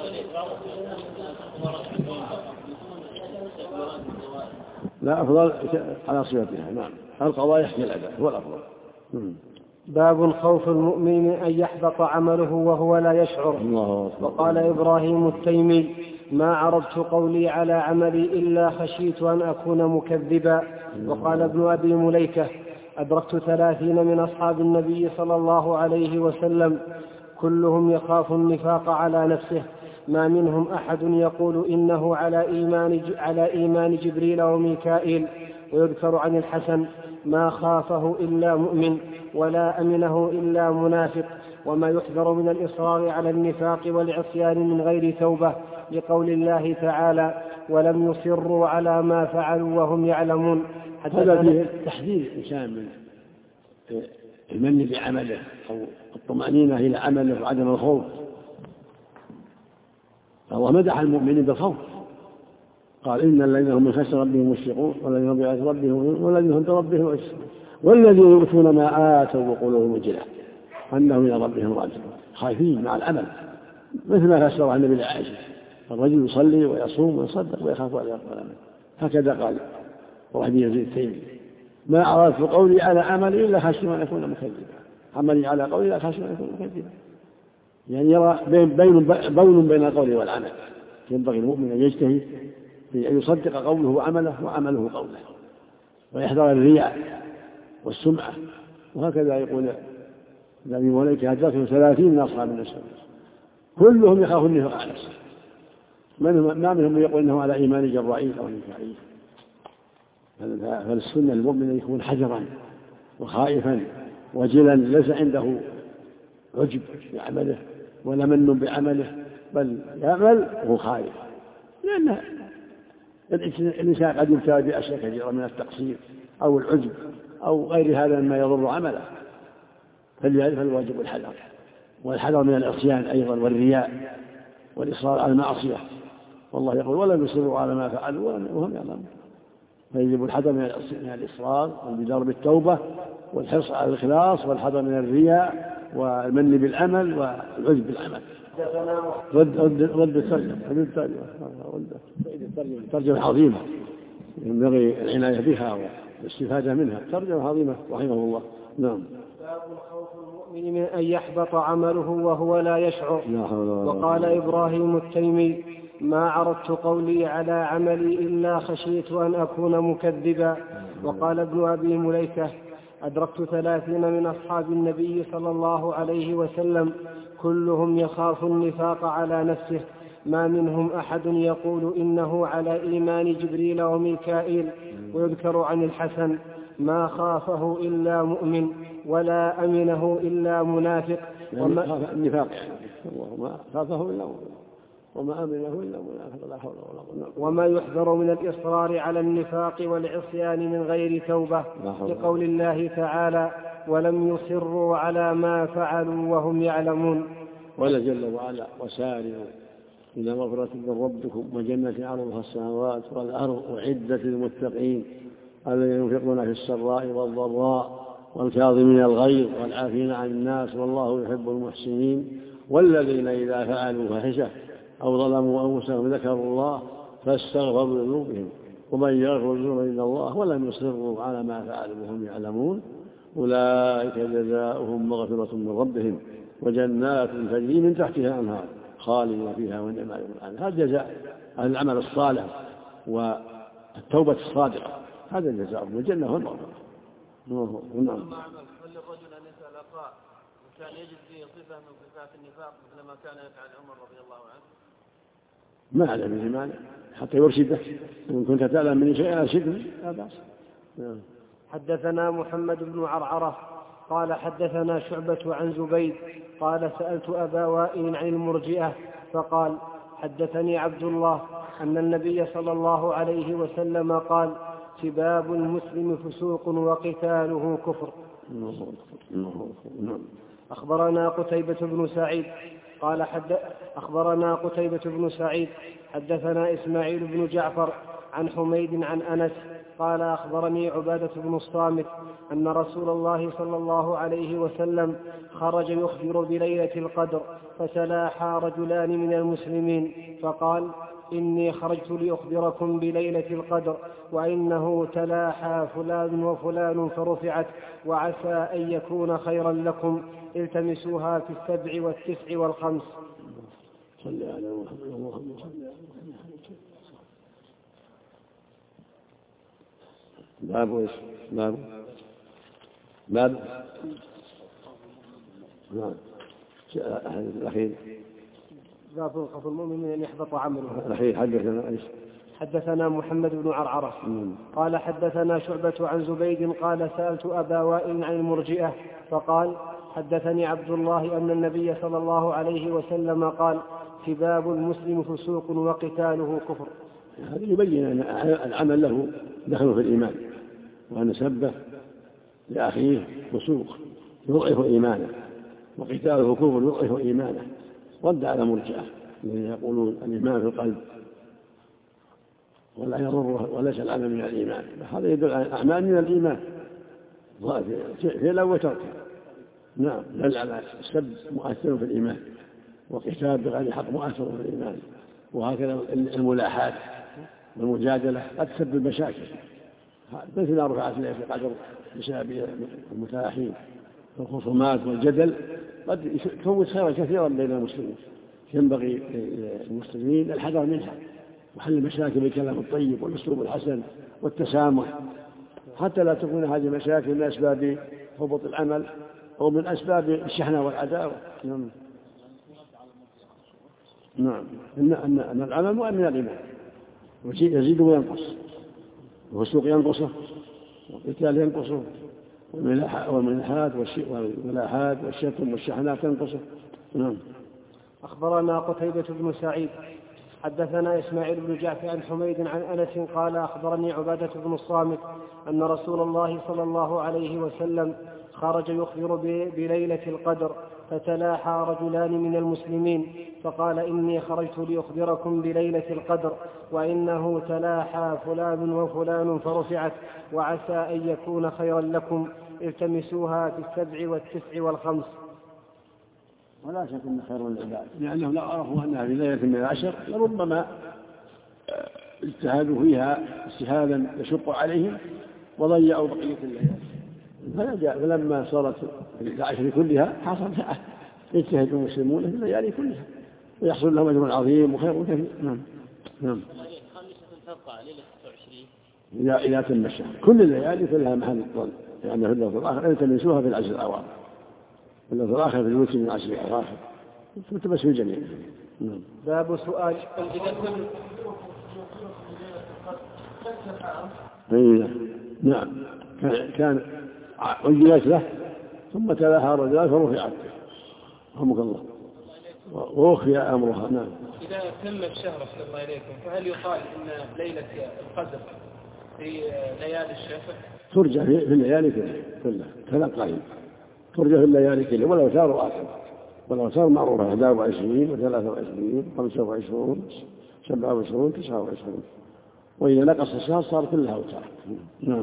لا أفضل على صفتها. نعم القضاء يحكي الأداء هو الأفضل. باب خوف المؤمن أن يحبط عمله وهو لا يشعر. وقال إبراهيم التيمي: ما عرضت قولي على عملي إلا خشيت أن أكون مكذبا. وقال ابن أبي مليكة: أدركت 30 من أصحاب النبي صلى الله عليه وسلم كلهم يخاف النفاق على نفسه، ما منهم أحد يقول إنه على إيمان جبريل وميكائيل. ويذكر عن الحسن: ما خافه إلا مؤمن ولا أمنه إلا منافق. وما يحذر من الإصرار على النفاق والعصيان من غير توبة، لقول الله تعالى: ولم يصروا على ما فعلوا وهم يعلمون. هذا فيه تحذير الإنسان من المن بعمله أو الطمأنينة إلى عمله وعدم الخوف. الله مدح المؤمنين بالخوف، قال: إن الذين هم من خشية ربهم مشفقون والذين هم بآيات ربهم والذين هم بربهم يشركون والذين يؤتون ما آتوا وقلوبهم وجلة أنهم إلى ربهم راجعون، خايفين مع الأمل، مثل ما فسر النبي لعائشة: الرجل يصلي ويصوم ويصدق ويخاف أن يقبل عمله. هكذا قال وحدي يزيد التيمي: ما عرضت قولي على عملي إلا خشي أن يكون مكذبا، عملي على قولي إلا خشي أن يكون مكذبا. يعني يرى بون بين القول والعمل. ينبغي المؤمن أن يجتهد في أن يصدق قوله وعمله وعمله قوله، ويحذر الرياء والسمعة. وهكذا يقول النبي ملائكة: أدركه 30 من أصحاب النبي كلهم يخاف النفاق على نفسه، ما منهم يقول إنه على إيمان جبرائيل أو ميكائيل. فالسنة المؤمن أن يكون حذرا وخائفا وجلا، ليس عنده عجب بعمله ولا من بعمله، بل يعمل وهو خائف، لأن الإنسان قد يبتلى بأشياء كثيرة من التقصير أو العجب أو غير هذا مما يضر عمله. فلذلك فالواجب الحذر، والحذر من العصيان أيضا والرياء والإصرار على المعصية. والله يقول: ولم يصروا على ما فعلوا وهم يعلمون. فيجب الحذر من الإصرار والبدار بالتوبة والحرص على الإخلاص، والحذر من الرياء والمن بالعمل والعجب بالعمل. رد الترجمة عظيمة ينبغي العناية بها والاستفادة منها، ترجمة عظيمة رحمه الله. نعم. باب خوف المؤمن من أن يحبط عمله وهو لا يشعر. وقال إبراهيم التيمي: ما عرضت قولي على عملي إلا خشيت أن أكون مكذبا. وقال ابن أبي مليكة: أدركت 30 من أصحاب النبي صلى الله عليه وسلم كلهم يخاف النفاق على نفسه، ما منهم أحد يقول إنه على إيمان جبريل وميكائيل. ويذكر عن الحسن: ما خافه إلا مؤمن ولا أمنه إلا منافق. النفاق ما خافه إلا مؤمن وما أمنه إلا منافق، لا حول ولا قوة. وما يحذر من الإصرار على النفاق والعصيان من غير توبة، لقول الله تعالى: ولم يصروا على ما فعلوا وهم يعلمون. ولا جل وعلا: وسارعوا إلى مغفرة من ربكم وجنة عرضها السماوات والأرض أعدت للمتقين الذين ينفقون في السراء والضراء والكاظمين الغيظ والعافين عن الناس والله يحب المحسنين والذين إذا فعلوا فاحشة أو ظلموا أنفسهم ذكروا الله فاستغفروا لذنوبهم ومن يغفر الذنوب إلا الله ولم يصروا على ما فعلوا وهم يعلمون أولئك جزاؤهم مغفرة من ربهم وجنات تجري من تحتها أنهار خالدين فيها ونعم أجر العاملين. هذا جزاء أهل العمل الصالح والتوبة الصادقة، هذا الجزاء والجنة والمغفرة. نعم. هل للرجل أن يسأل أخاه وكان يجد فيه صفة من صفات النفاق مثل ما كان يفعل عمر رضي الله عنه؟ ما علم به مانع حتى يرشده، إن كنت تعلم من شيء أرشده لا بأس. حدثنا محمد بن عرعرة قال حدثنا شعبة عن زبيد قال سألت أبا وائل عن المرجئة فقال حدثني عبد الله أن النبي صلى الله عليه وسلم قال سباب المسلم فسوق وقتاله كفر. أخبرنا قتيبة بن سعيد حدثنا إسماعيل بن جعفر عن حميد عن أنس قال أخبرني عبادة بن الصامت أن رسول الله صلى الله عليه وسلم خرج يخبر بليلة القدر فتلاحى رجلان من المسلمين فقال إني خرجت لأخبركم بليلة القدر وإنه تلاحى فلان وفلان فرفعت وعسى أن يكون خيرا لكم التمسوها في 7 و9 و5. صلى على محمد اللهم صل على محمد. باب نعم الأخير باب خوف المؤمن أن يحبط عمله. الأخير حدثنا محمد بن عرعرة قال حدثنا شعبة عن زبيد قال سألت أبا وائل عن المرجئة فقال حدثني عبد الله أن النبي صلى الله عليه وسلم قال سباب المسلم فسوق وقتاله كفر. هذا يبين أن العمل له دخل في الإيمان وأن سبه لأخيه فسوق يضعف إيمانه وقتاله كفر يضعف إيمانه. رد على مرجئة الذين يقولون الإيمان في القلب ولا يضره وليس العمل من الإيمان، هذا يدل على الأعمال من الإيمان فعلا وتركا. نعم دل على السب مؤثر في الإيمان وقتال بغير حق مؤثر في الإيمان. وهكذا الملاحات والمجادلة قد تسبب مشاكل مثل ما رفعت إليه في قدر بسبب المتلاحين والخصومات والجدل قد يكون خيرا كثيرا بين المسلمين. ينبغي للمسلمين الحذر منها وحل المشاكل بالكلام الطيب والأسلوب الحسن والتسامح حتى لا تكون هذه المشاكل من أسباب هبوط العمل أو من أسباب الشحنة والعداوة. نعم أن العمل مؤمن الإيمان يزيد وينقص والسوق ينقصه والقتال ينقصه والملاحات والشتم والشحنات تنقصه. نعم. أخبرنا قتيبة بن سعيد حدثنا إسماعيل بن جعفر عن حميد عن أنس قال أخبرني عبادة بن الصامت أن رسول الله صلى الله عليه وسلم خرج يخبر بليلة القدر فتلاحى رجلان من المسلمين فقال إني خرجت لأخبركم بليلة القدر وإنه تلاحى فلان وفلان فرفعت وعسى أن يكون خيرا لكم التمسوها في 7 و9 و5. ولا شك أن خير العباد لأنهم لو عرفوا أنها في ليلة من العشر لربما اجتهدوا فيها اجتهادا يشق عليهم وضيعوا بقية الليالي. فلما صارت العشر كلها حصل يجتهد المسلمون في الليالي كلها ويحصل لهم أجر عظيم وخير كثير. نعم. إذا تم الشهر كل الليالي كلها محل الطلب لأن في اللفظ الآخر التمسوها في العشر الأواخر واللفظ الآخر في الوتر من العشر الأواخر تلتمس في الجميع. باب سؤال نعم كان عجلت له ثم تلاها رجلان فرفعت رحمك الله وأخفي أمرها. نعم. إذا تم الشهر صلى الله عليكم فهل يقال إن ليلة القدر في ليالي الشهر ترجع في الليالي كلها كلام قائم ترجع في الليالي كلها ولو صار معروفة 21 و23 25 27 29 وإذا نقص الشهر صار كلها أوتار. نعم.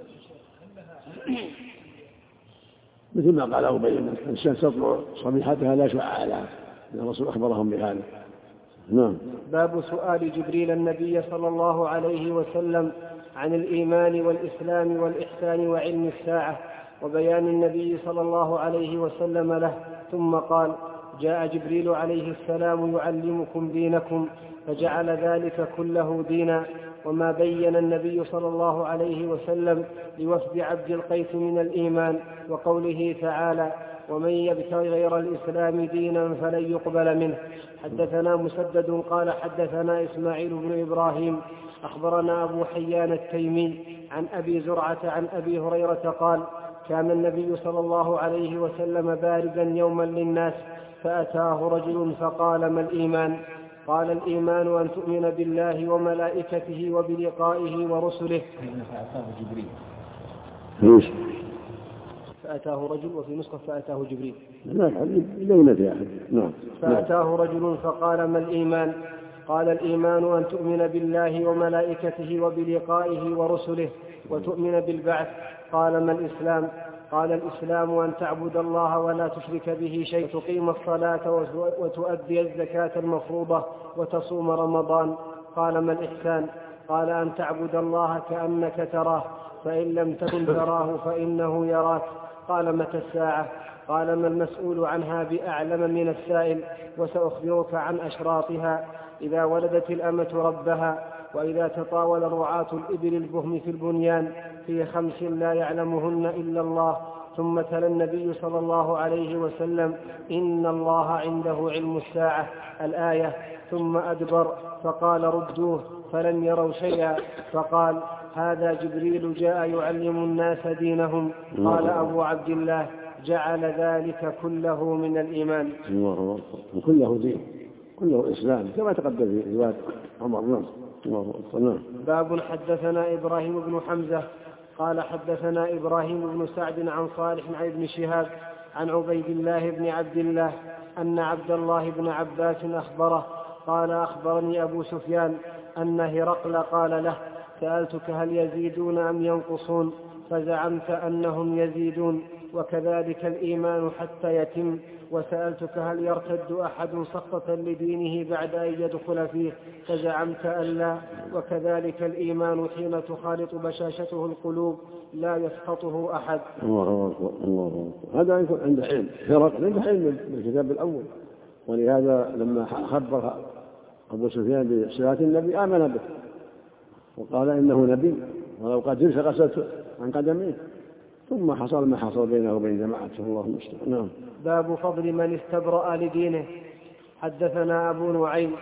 مثل ما قال أبي أن الشمس تطلع صبيحتها لا شعاع لها، الرسول أخبرهم بهذا. نعم. باب سؤال جبريل النبي صلى الله عليه وسلم عن الإيمان والإسلام والإحسان وعلم الساعة، وبيان النبي صلى الله عليه وسلم له، ثم قال: جاء جبريل عليه السلام يعلمكم دينكم، فجعل ذلك كله دينا. وما بين النبي صلى الله عليه وسلم لوفد عبد القيس من الإيمان، وقوله تعالى: ومن يبتغي غير الإسلام دينا فلن يقبل منه. حدثنا مسدد قال حدثنا إسماعيل بن إبراهيم أخبرنا أبو حيان التيمي عن أبي زرعة عن أبي هريرة قال: كان النبي صلى الله عليه وسلم باردا يوما للناس، فأتاه رجل فقال: ما الإيمان؟ قال: الإيمان أن تؤمن بالله وملائكته وبلقائه ورسله. فأتاه رجل، وفي نسخة فأتاه جبريل. فأتاه رجل فقال: ما الإيمان؟ قال: الإيمان أن تؤمن بالله وملائكته وبلقائه ورسله وتؤمن بالبعث. قال: ما الإسلام؟ قال: الإسلام أن تعبد الله ولا تشرك به شيء، تقيم الصلاة وتؤدي الزكاة المفروضة وتصوم رمضان. قال: ما الإحسان؟ قال: أن تعبد الله كأنك تراه، فإن لم تكن تراه فإنه يراك. قال: متى الساعة؟ قال: ما المسؤول عنها بأعلم من السائل، وسأخبرك عن أشراطها: إذا ولدت الأمة ربها، وإذا تطاول رعاة الإبل البهم في البنيان، في 5 لا يعلمهن إلا الله. ثم تلا النبي صلى الله عليه وسلم: إن الله عنده علم الساعة الآية. ثم أدبر فقال: ردوه، فلم يروا شيئا. فقال: هذا جبريل جاء يعلم الناس دينهم. قال أبو عبد الله: جعل ذلك كله من الإيمان. كله دين، كله إسلام، كما تقدم في رواية عمر. باب حدثنا إبراهيم بن حمزة قال حدثنا إبراهيم بن سعد عن صالح عن ابن شهاب عن عبيد الله بن عبد الله أن عبد الله بن عباس أخبره قال: أخبرني أبو سفيان أن هرقل قال له: سألتك هل يزيدون أم ينقصون؟ فزعمت أنهم يزيدون، وكذلك الإيمان حتى يتم. وسألتك هل يرتد أحد سخطة لدينه بعد أن يدخل فيه؟ فزعمت أن لا، وكذلك الإيمان حين تخالط بشاشته القلوب لا يسخطه أحد. الله هذا يكون عند علم، هرقل عند علم بالكتاب الأول، ولهذا لما خبر أبو سفيان بصلاة النبي آمن به وقال إنه نبي، ولو قدر فغسلت عن قدميه. ثم حصل ما حصل بينه وبين جماعته. الله المستعان. باب فضل من استبرأ لدينه. حدثنا أبو نعيم.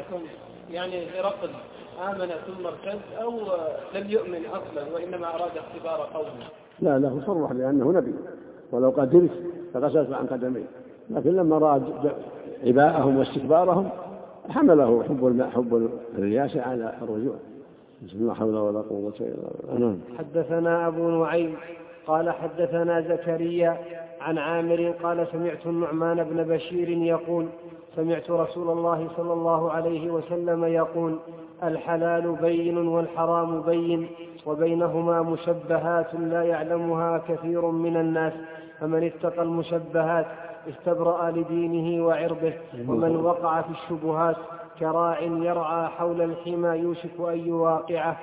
يعني هرقل آمن ثم ارتد أو لم يؤمن أصلا وإنما أراد اختبار قومه؟ لا، هو صرح بأنه نبي، ولو قدر فغسلت عن قدميه، لكن لما رأى عباءهم واستكبارهم حمله حب الرياسة على الرجوع. لا حول ولا قوة إلا بالله. حدثنا أبو نعيم قال حدثنا زكريا عن عامر قال: سمعت النعمان بن بشير يقول: سمعت رسول الله صلى الله عليه وسلم يقول: الحلال بين والحرام بين، وبينهما مشبهات لا يعلمها كثير من الناس، فمن اتقى المشبهات استبرأ لدينه وعرضه. ومن وقع في الشبهات كراع يرعى حول الحمى يوشك أن يواقعه.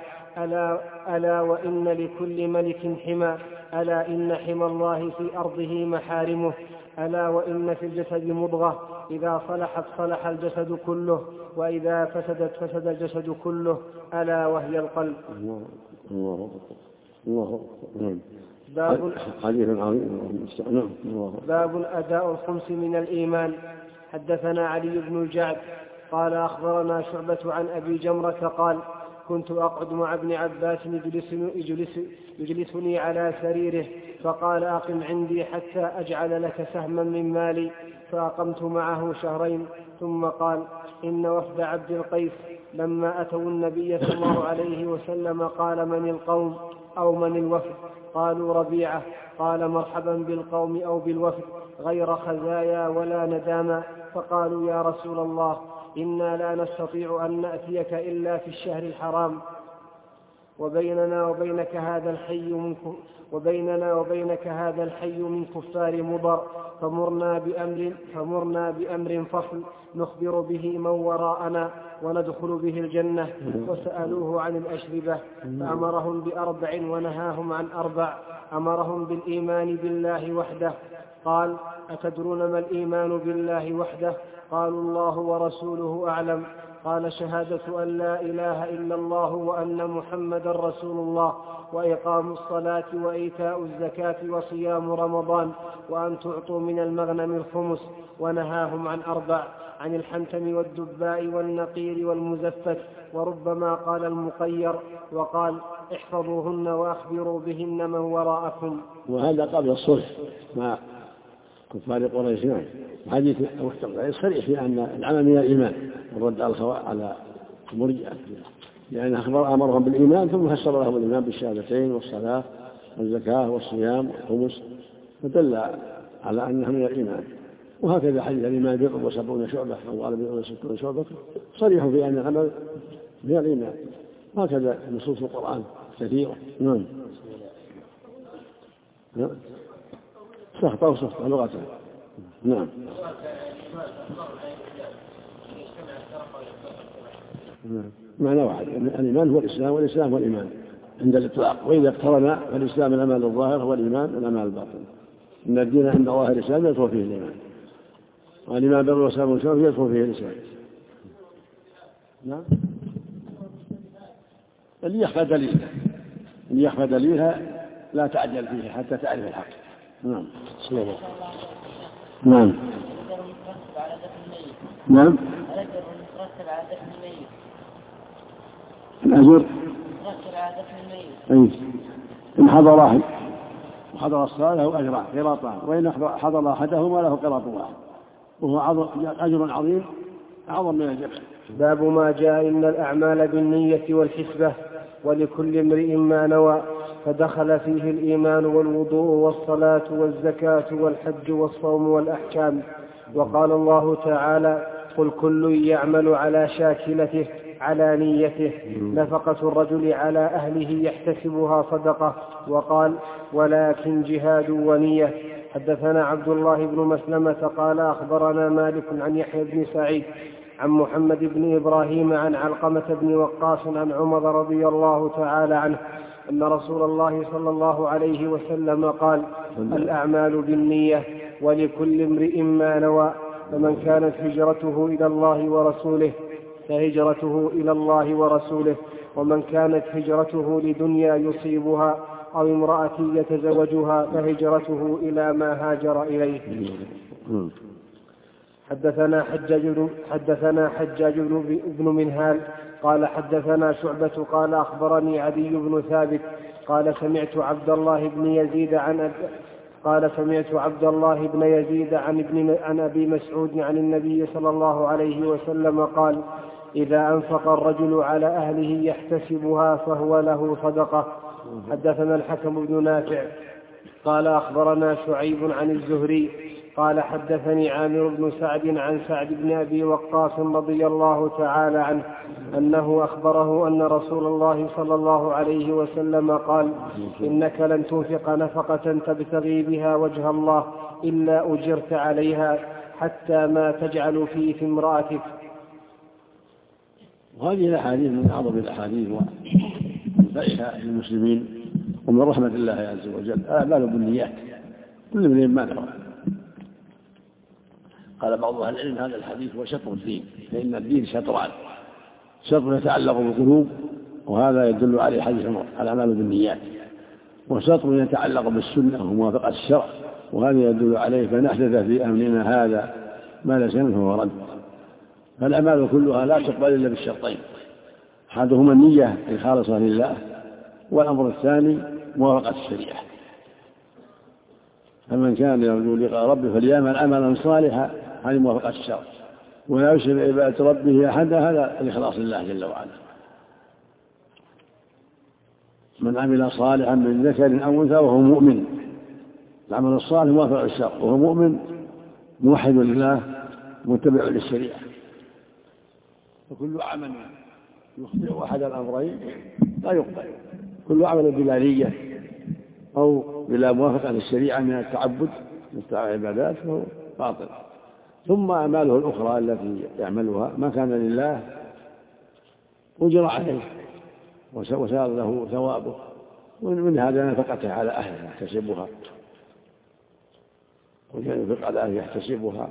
ألا وإن لكل ملك حمى، ألا إن حمى الله في أرضه محارمه. ألا وإن في الجسد مضغة إذا صلحت صلح الجسد كله، وإذا فسدت فسد الجسد كله، ألا وهي القلب. باب أداء الخمس من الإيمان. حدثنا علي بن الجعد قال: أخبرنا شعبة عن أبي جمرة قال: كنت أقعد مع ابن عباس يجلسني على سريره، فقال: أقم عندي حتى أجعل لك سهما من مالي. فأقمت معه 2 شهرين، ثم قال: إن وفد عبد القيس لما أتوا النبي صلى الله عليه وسلم قال: من القوم أو من الوفد؟ قالوا: ربيعة. قال: مرحبا بالقوم أو بالوفد، غير خزايا ولا ندامة. فقالوا: يا رسول الله، إنا لا نستطيع أن نأتيك إلا في الشهر الحرام. وبيننا وبينك هذا الحي من كفار مضر، فمرنا بأمر فصل نخبر به من وراءنا وندخل به الجنة. وسألوه عن الأشربة فأمرهم ب4 ونهاهم عن 4. أمرهم بالإيمان بالله وحده. قال: أتدرون ما الإيمان بالله وحده؟ قالوا: الله ورسوله أعلم. قال: شهادة أن لا إله إلا الله وأن محمدا رسول الله، وإقام الصلاة وإيتاء الزكاة وصيام رمضان، وأن تعطوا من المغنم الخمس. ونهاهم عن 4: عن الحنتم والدباء والنقير والمزفت، وربما قال المقير، وقال: احفظوهن وأخبروا بهن من وراءكم. وهذا قبل الصلح مع كفار قريش. حديث صريح في أن العمل من الإيمان والرد على المرجئة، لأن أمرهم بالإيمان ثم فسر لهم الإيمان بالشهادتين والصلاة والزكاة والصيام والخمس، فدل على أنها من الإيمان. وهكذا حديث الإيمان 70 شعبة أو قال 60 شعبة صريح في أن العمل من الإيمان. هكذا نصوص القرآن كثيرة. نعم. سخطة وسخطة لغة. نعم. معنى واحد، الإيمان هو الإسلام والإسلام هو الإيمان عند الإطلاق، وإذا اقترن فالإسلام الأعمال الظاهر هو الإيمان الأعمال الباطن. إن الدين عند الله الإسلام يدخل فيه الإيمان، والإيمان بر والسلام والشرف يدخل فيه الإسلام. نعم. اللي يخفى دليلها لا تعجل فيه حتى تعرف الحق. نعم. نعم. نعم. الأجر أي إن حضر الصلاة له أجران قراطان، وإن حضر أحدهما له قراط واحد، وهو أجر عظيم أعظم من الجبل. باب ما جاء إن الأعمال بالنية والحسبة ولكل امرئ ما نوى، فدخل فيه الإيمان والوضوء والصلاة والزكاة والحج والصوم والأحكام. وقال الله تعالى: قل كل يعمل على شاكلته على نيته، نفقة الرجل على أهله يحتسبها صدقة. وقال: ولكن جهاد ونية. حدثنا عبد الله بن مسلمة قال أخبرنا مالك عن يحيى بن سعيد عن محمد بن إبراهيم عن علقمة بن وقاص عن عمر رضي الله تعالى عنه أن رسول الله صلى الله عليه وسلم قال: الأعمال بالنية ولكل امرئ ما نوى، فمن كانت هجرته إلى الله ورسوله فهجرته إلى الله ورسوله، ومن كانت هجرته لدنيا يصيبها أو امرأة يتزوجها فهجرته إلى ما هاجر إليه. حدثنا حجاج بن منهال قال حدثنا شعبة قال أخبرني عدي بن ثابت قال سمعت عبد الله بن يزيد عن أبي مسعود عن النبي صلى الله عليه وسلم قال: إذا أنفق الرجل على أهله يحتسبها فهو له صدقة. حدثنا الحكم بن نافع قال أخبرنا شعيب عن الزهري قال حدثني عامر بن سعد عن سعد بن أبي وقاص رضي الله تعالى عنه أنه أخبره أن رسول الله صلى الله عليه وسلم قال: إنك لن تنفق نفقة تبتغي بها وجه الله إلا أجرت عليها حتى ما تجعل في امرأتك. وهذه الأحاديث من أعظم الأحاديث ومنفعها للمسلمين ومن رحمة الله عز وجل. الأعمال بالنيات كل من ما نوى. قال بعض أهل العلم: هذا الحديث هو شطر الدين، فإن الدين شطران، شطر يتعلق بالقلوب وهذا يدل عليه حديث عمر الأعمال بالنيات، وشطر يتعلق بالسنة وموافقة الشرع وهذا يدل عليه فإن أحدث في أمرنا هذا ما ليس منه فهو رد. فالأعمال كلها لا تقبل إلا بالشرطين: أحدهما النية الخالصة لله، والأمر الثاني موافقة الشريعة. فمن كان يرجو لقاء ربه فليعمل عملا صالحا، هذه موافقة الشرع، ولا يشرك بعبادة ربه أحدا، هذا الإخلاص لله جل وعلا. من عمل صالحا من ذكر أو أنثى وهو مؤمن، العمل الصالح موافق الشرع وهو مؤمن موحد لله متبع للشريعة. فكل عمل يخطئ أحد الأمرين لا يقبل. كل عمل بلا نية أو بلا موافقة للشريعة من التعبد من العبادات فهو باطل. ثم أعماله الأخرى التي يعملها ما كان لله أجر عليه وصار له ثوابه، ومن هذا نفقته على أهله يحتسبها، وينفق على أهله يحتسبها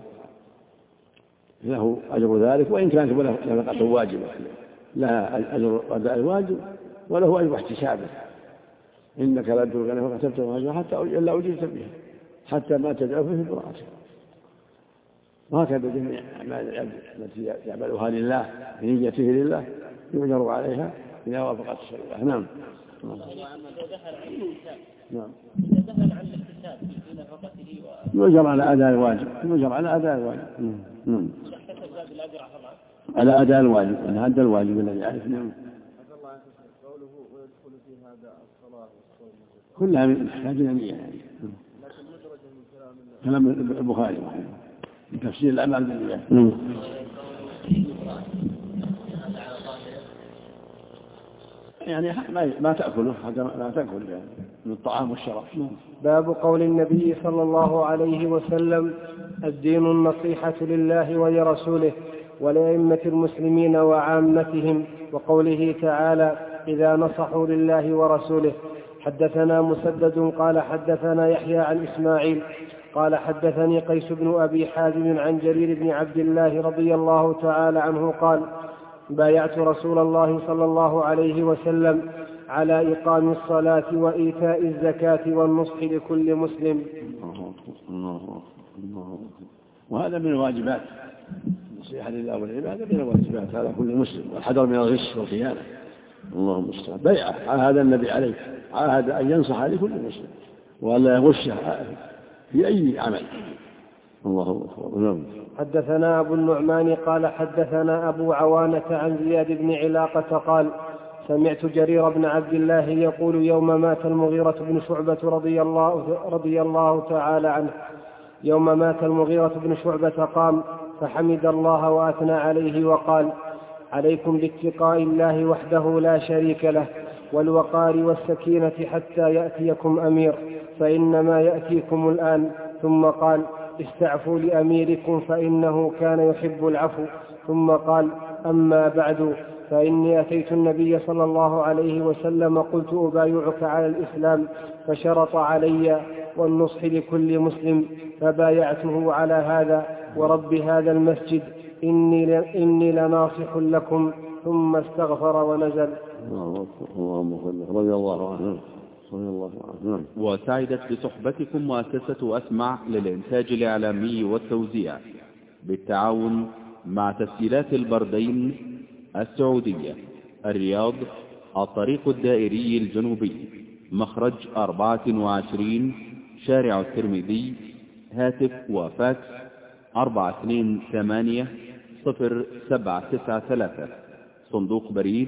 له أجر ذلك، وإن كانت نفقته واجبة لها أجر أداء الواجب وله أجر احتسابه. إنك لا تدرك نفقة تبتغي أجرها حتى إلا أجرت بها حتى ما تدعو فيه براءته. وهكذا جميع الأعمال التي يعملها لله بنيته لله يؤجر عليها إذا وافقت الشريعة. نعم. نعم. يؤجر على أداء الواجب، يؤجر على أداء الواجب. نعم. على أداء الواجب، على أداء الواجب الذي يعرف. نعم. كلها من إحتاج النية يعني. كلام البخاري من تفسير الأعمال بالنية. يعني ما تأكله ما تأكل يعني من الطعام والشراب. باب قول النبي صلى الله عليه وسلم: الدين النصيحة لله ولرسوله ولأئمة المسلمين وعامتهم، وقوله تعالى: إذا نصحوا لله ورسوله. حدثنا مسدد قال حدثنا يحيى عن إسماعيل قال حدثني قيس بن أبي حازم عن جرير بن عبد الله رضي الله تعالى عنه قال: بايعت رسول الله صلى الله عليه وسلم على إقام الصلاة وإيتاء الزكاة والنصح لكل مسلم. وهذا من الواجبات، النصيحة لله والعبادة من الواجبات على كل مسلم، والحذر من الغش والخيانة. اللهم المستعان. بيعة عاهد النبي عليه، عاهد أن ينصح لكل مسلم وألا يغشه في أي عمل. الله أكبر. حدثنا أبو النعمان قال حدثنا أبو عوانة عن زياد بن علاقة قال: سمعت جرير بن عبد الله يقول يوم مات المغيرة بن شعبة رضي الله تعالى عنه، يوم مات المغيرة بن شعبة قام فحمد الله وأثنى عليه وقال: عليكم باتقاء الله وحده لا شريك له والوقار والسكينة حتى يأتيكم أمير، فإنما يأتيكم الآن. ثم قال: استعفوا لأميركم فإنه كان يحب العفو. ثم قال: أما بعد، فإني أتيت النبي صلى الله عليه وسلم قلت: أبايعك على الإسلام، فشرط علي والنصح لكل مسلم، فبايعته على هذا ورب هذا المسجد، إني لناصح لكم. ثم استغفر ونزل. رضي الله عنه. وسعدت بصحبتكم مؤسسة أسمع للإنتاج الإعلامي والتوزيع بالتعاون مع تسجيلات البردين السعودية، الرياض، الطريق الدائري الجنوبي، مخرج 24 شارع الترمذي، هاتف وفاكس 428-0793، صندوق بريد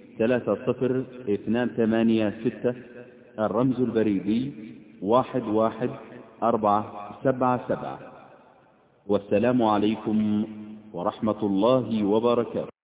30286، الرمز البريدي 11477. والسلام عليكم ورحمة الله وبركاته.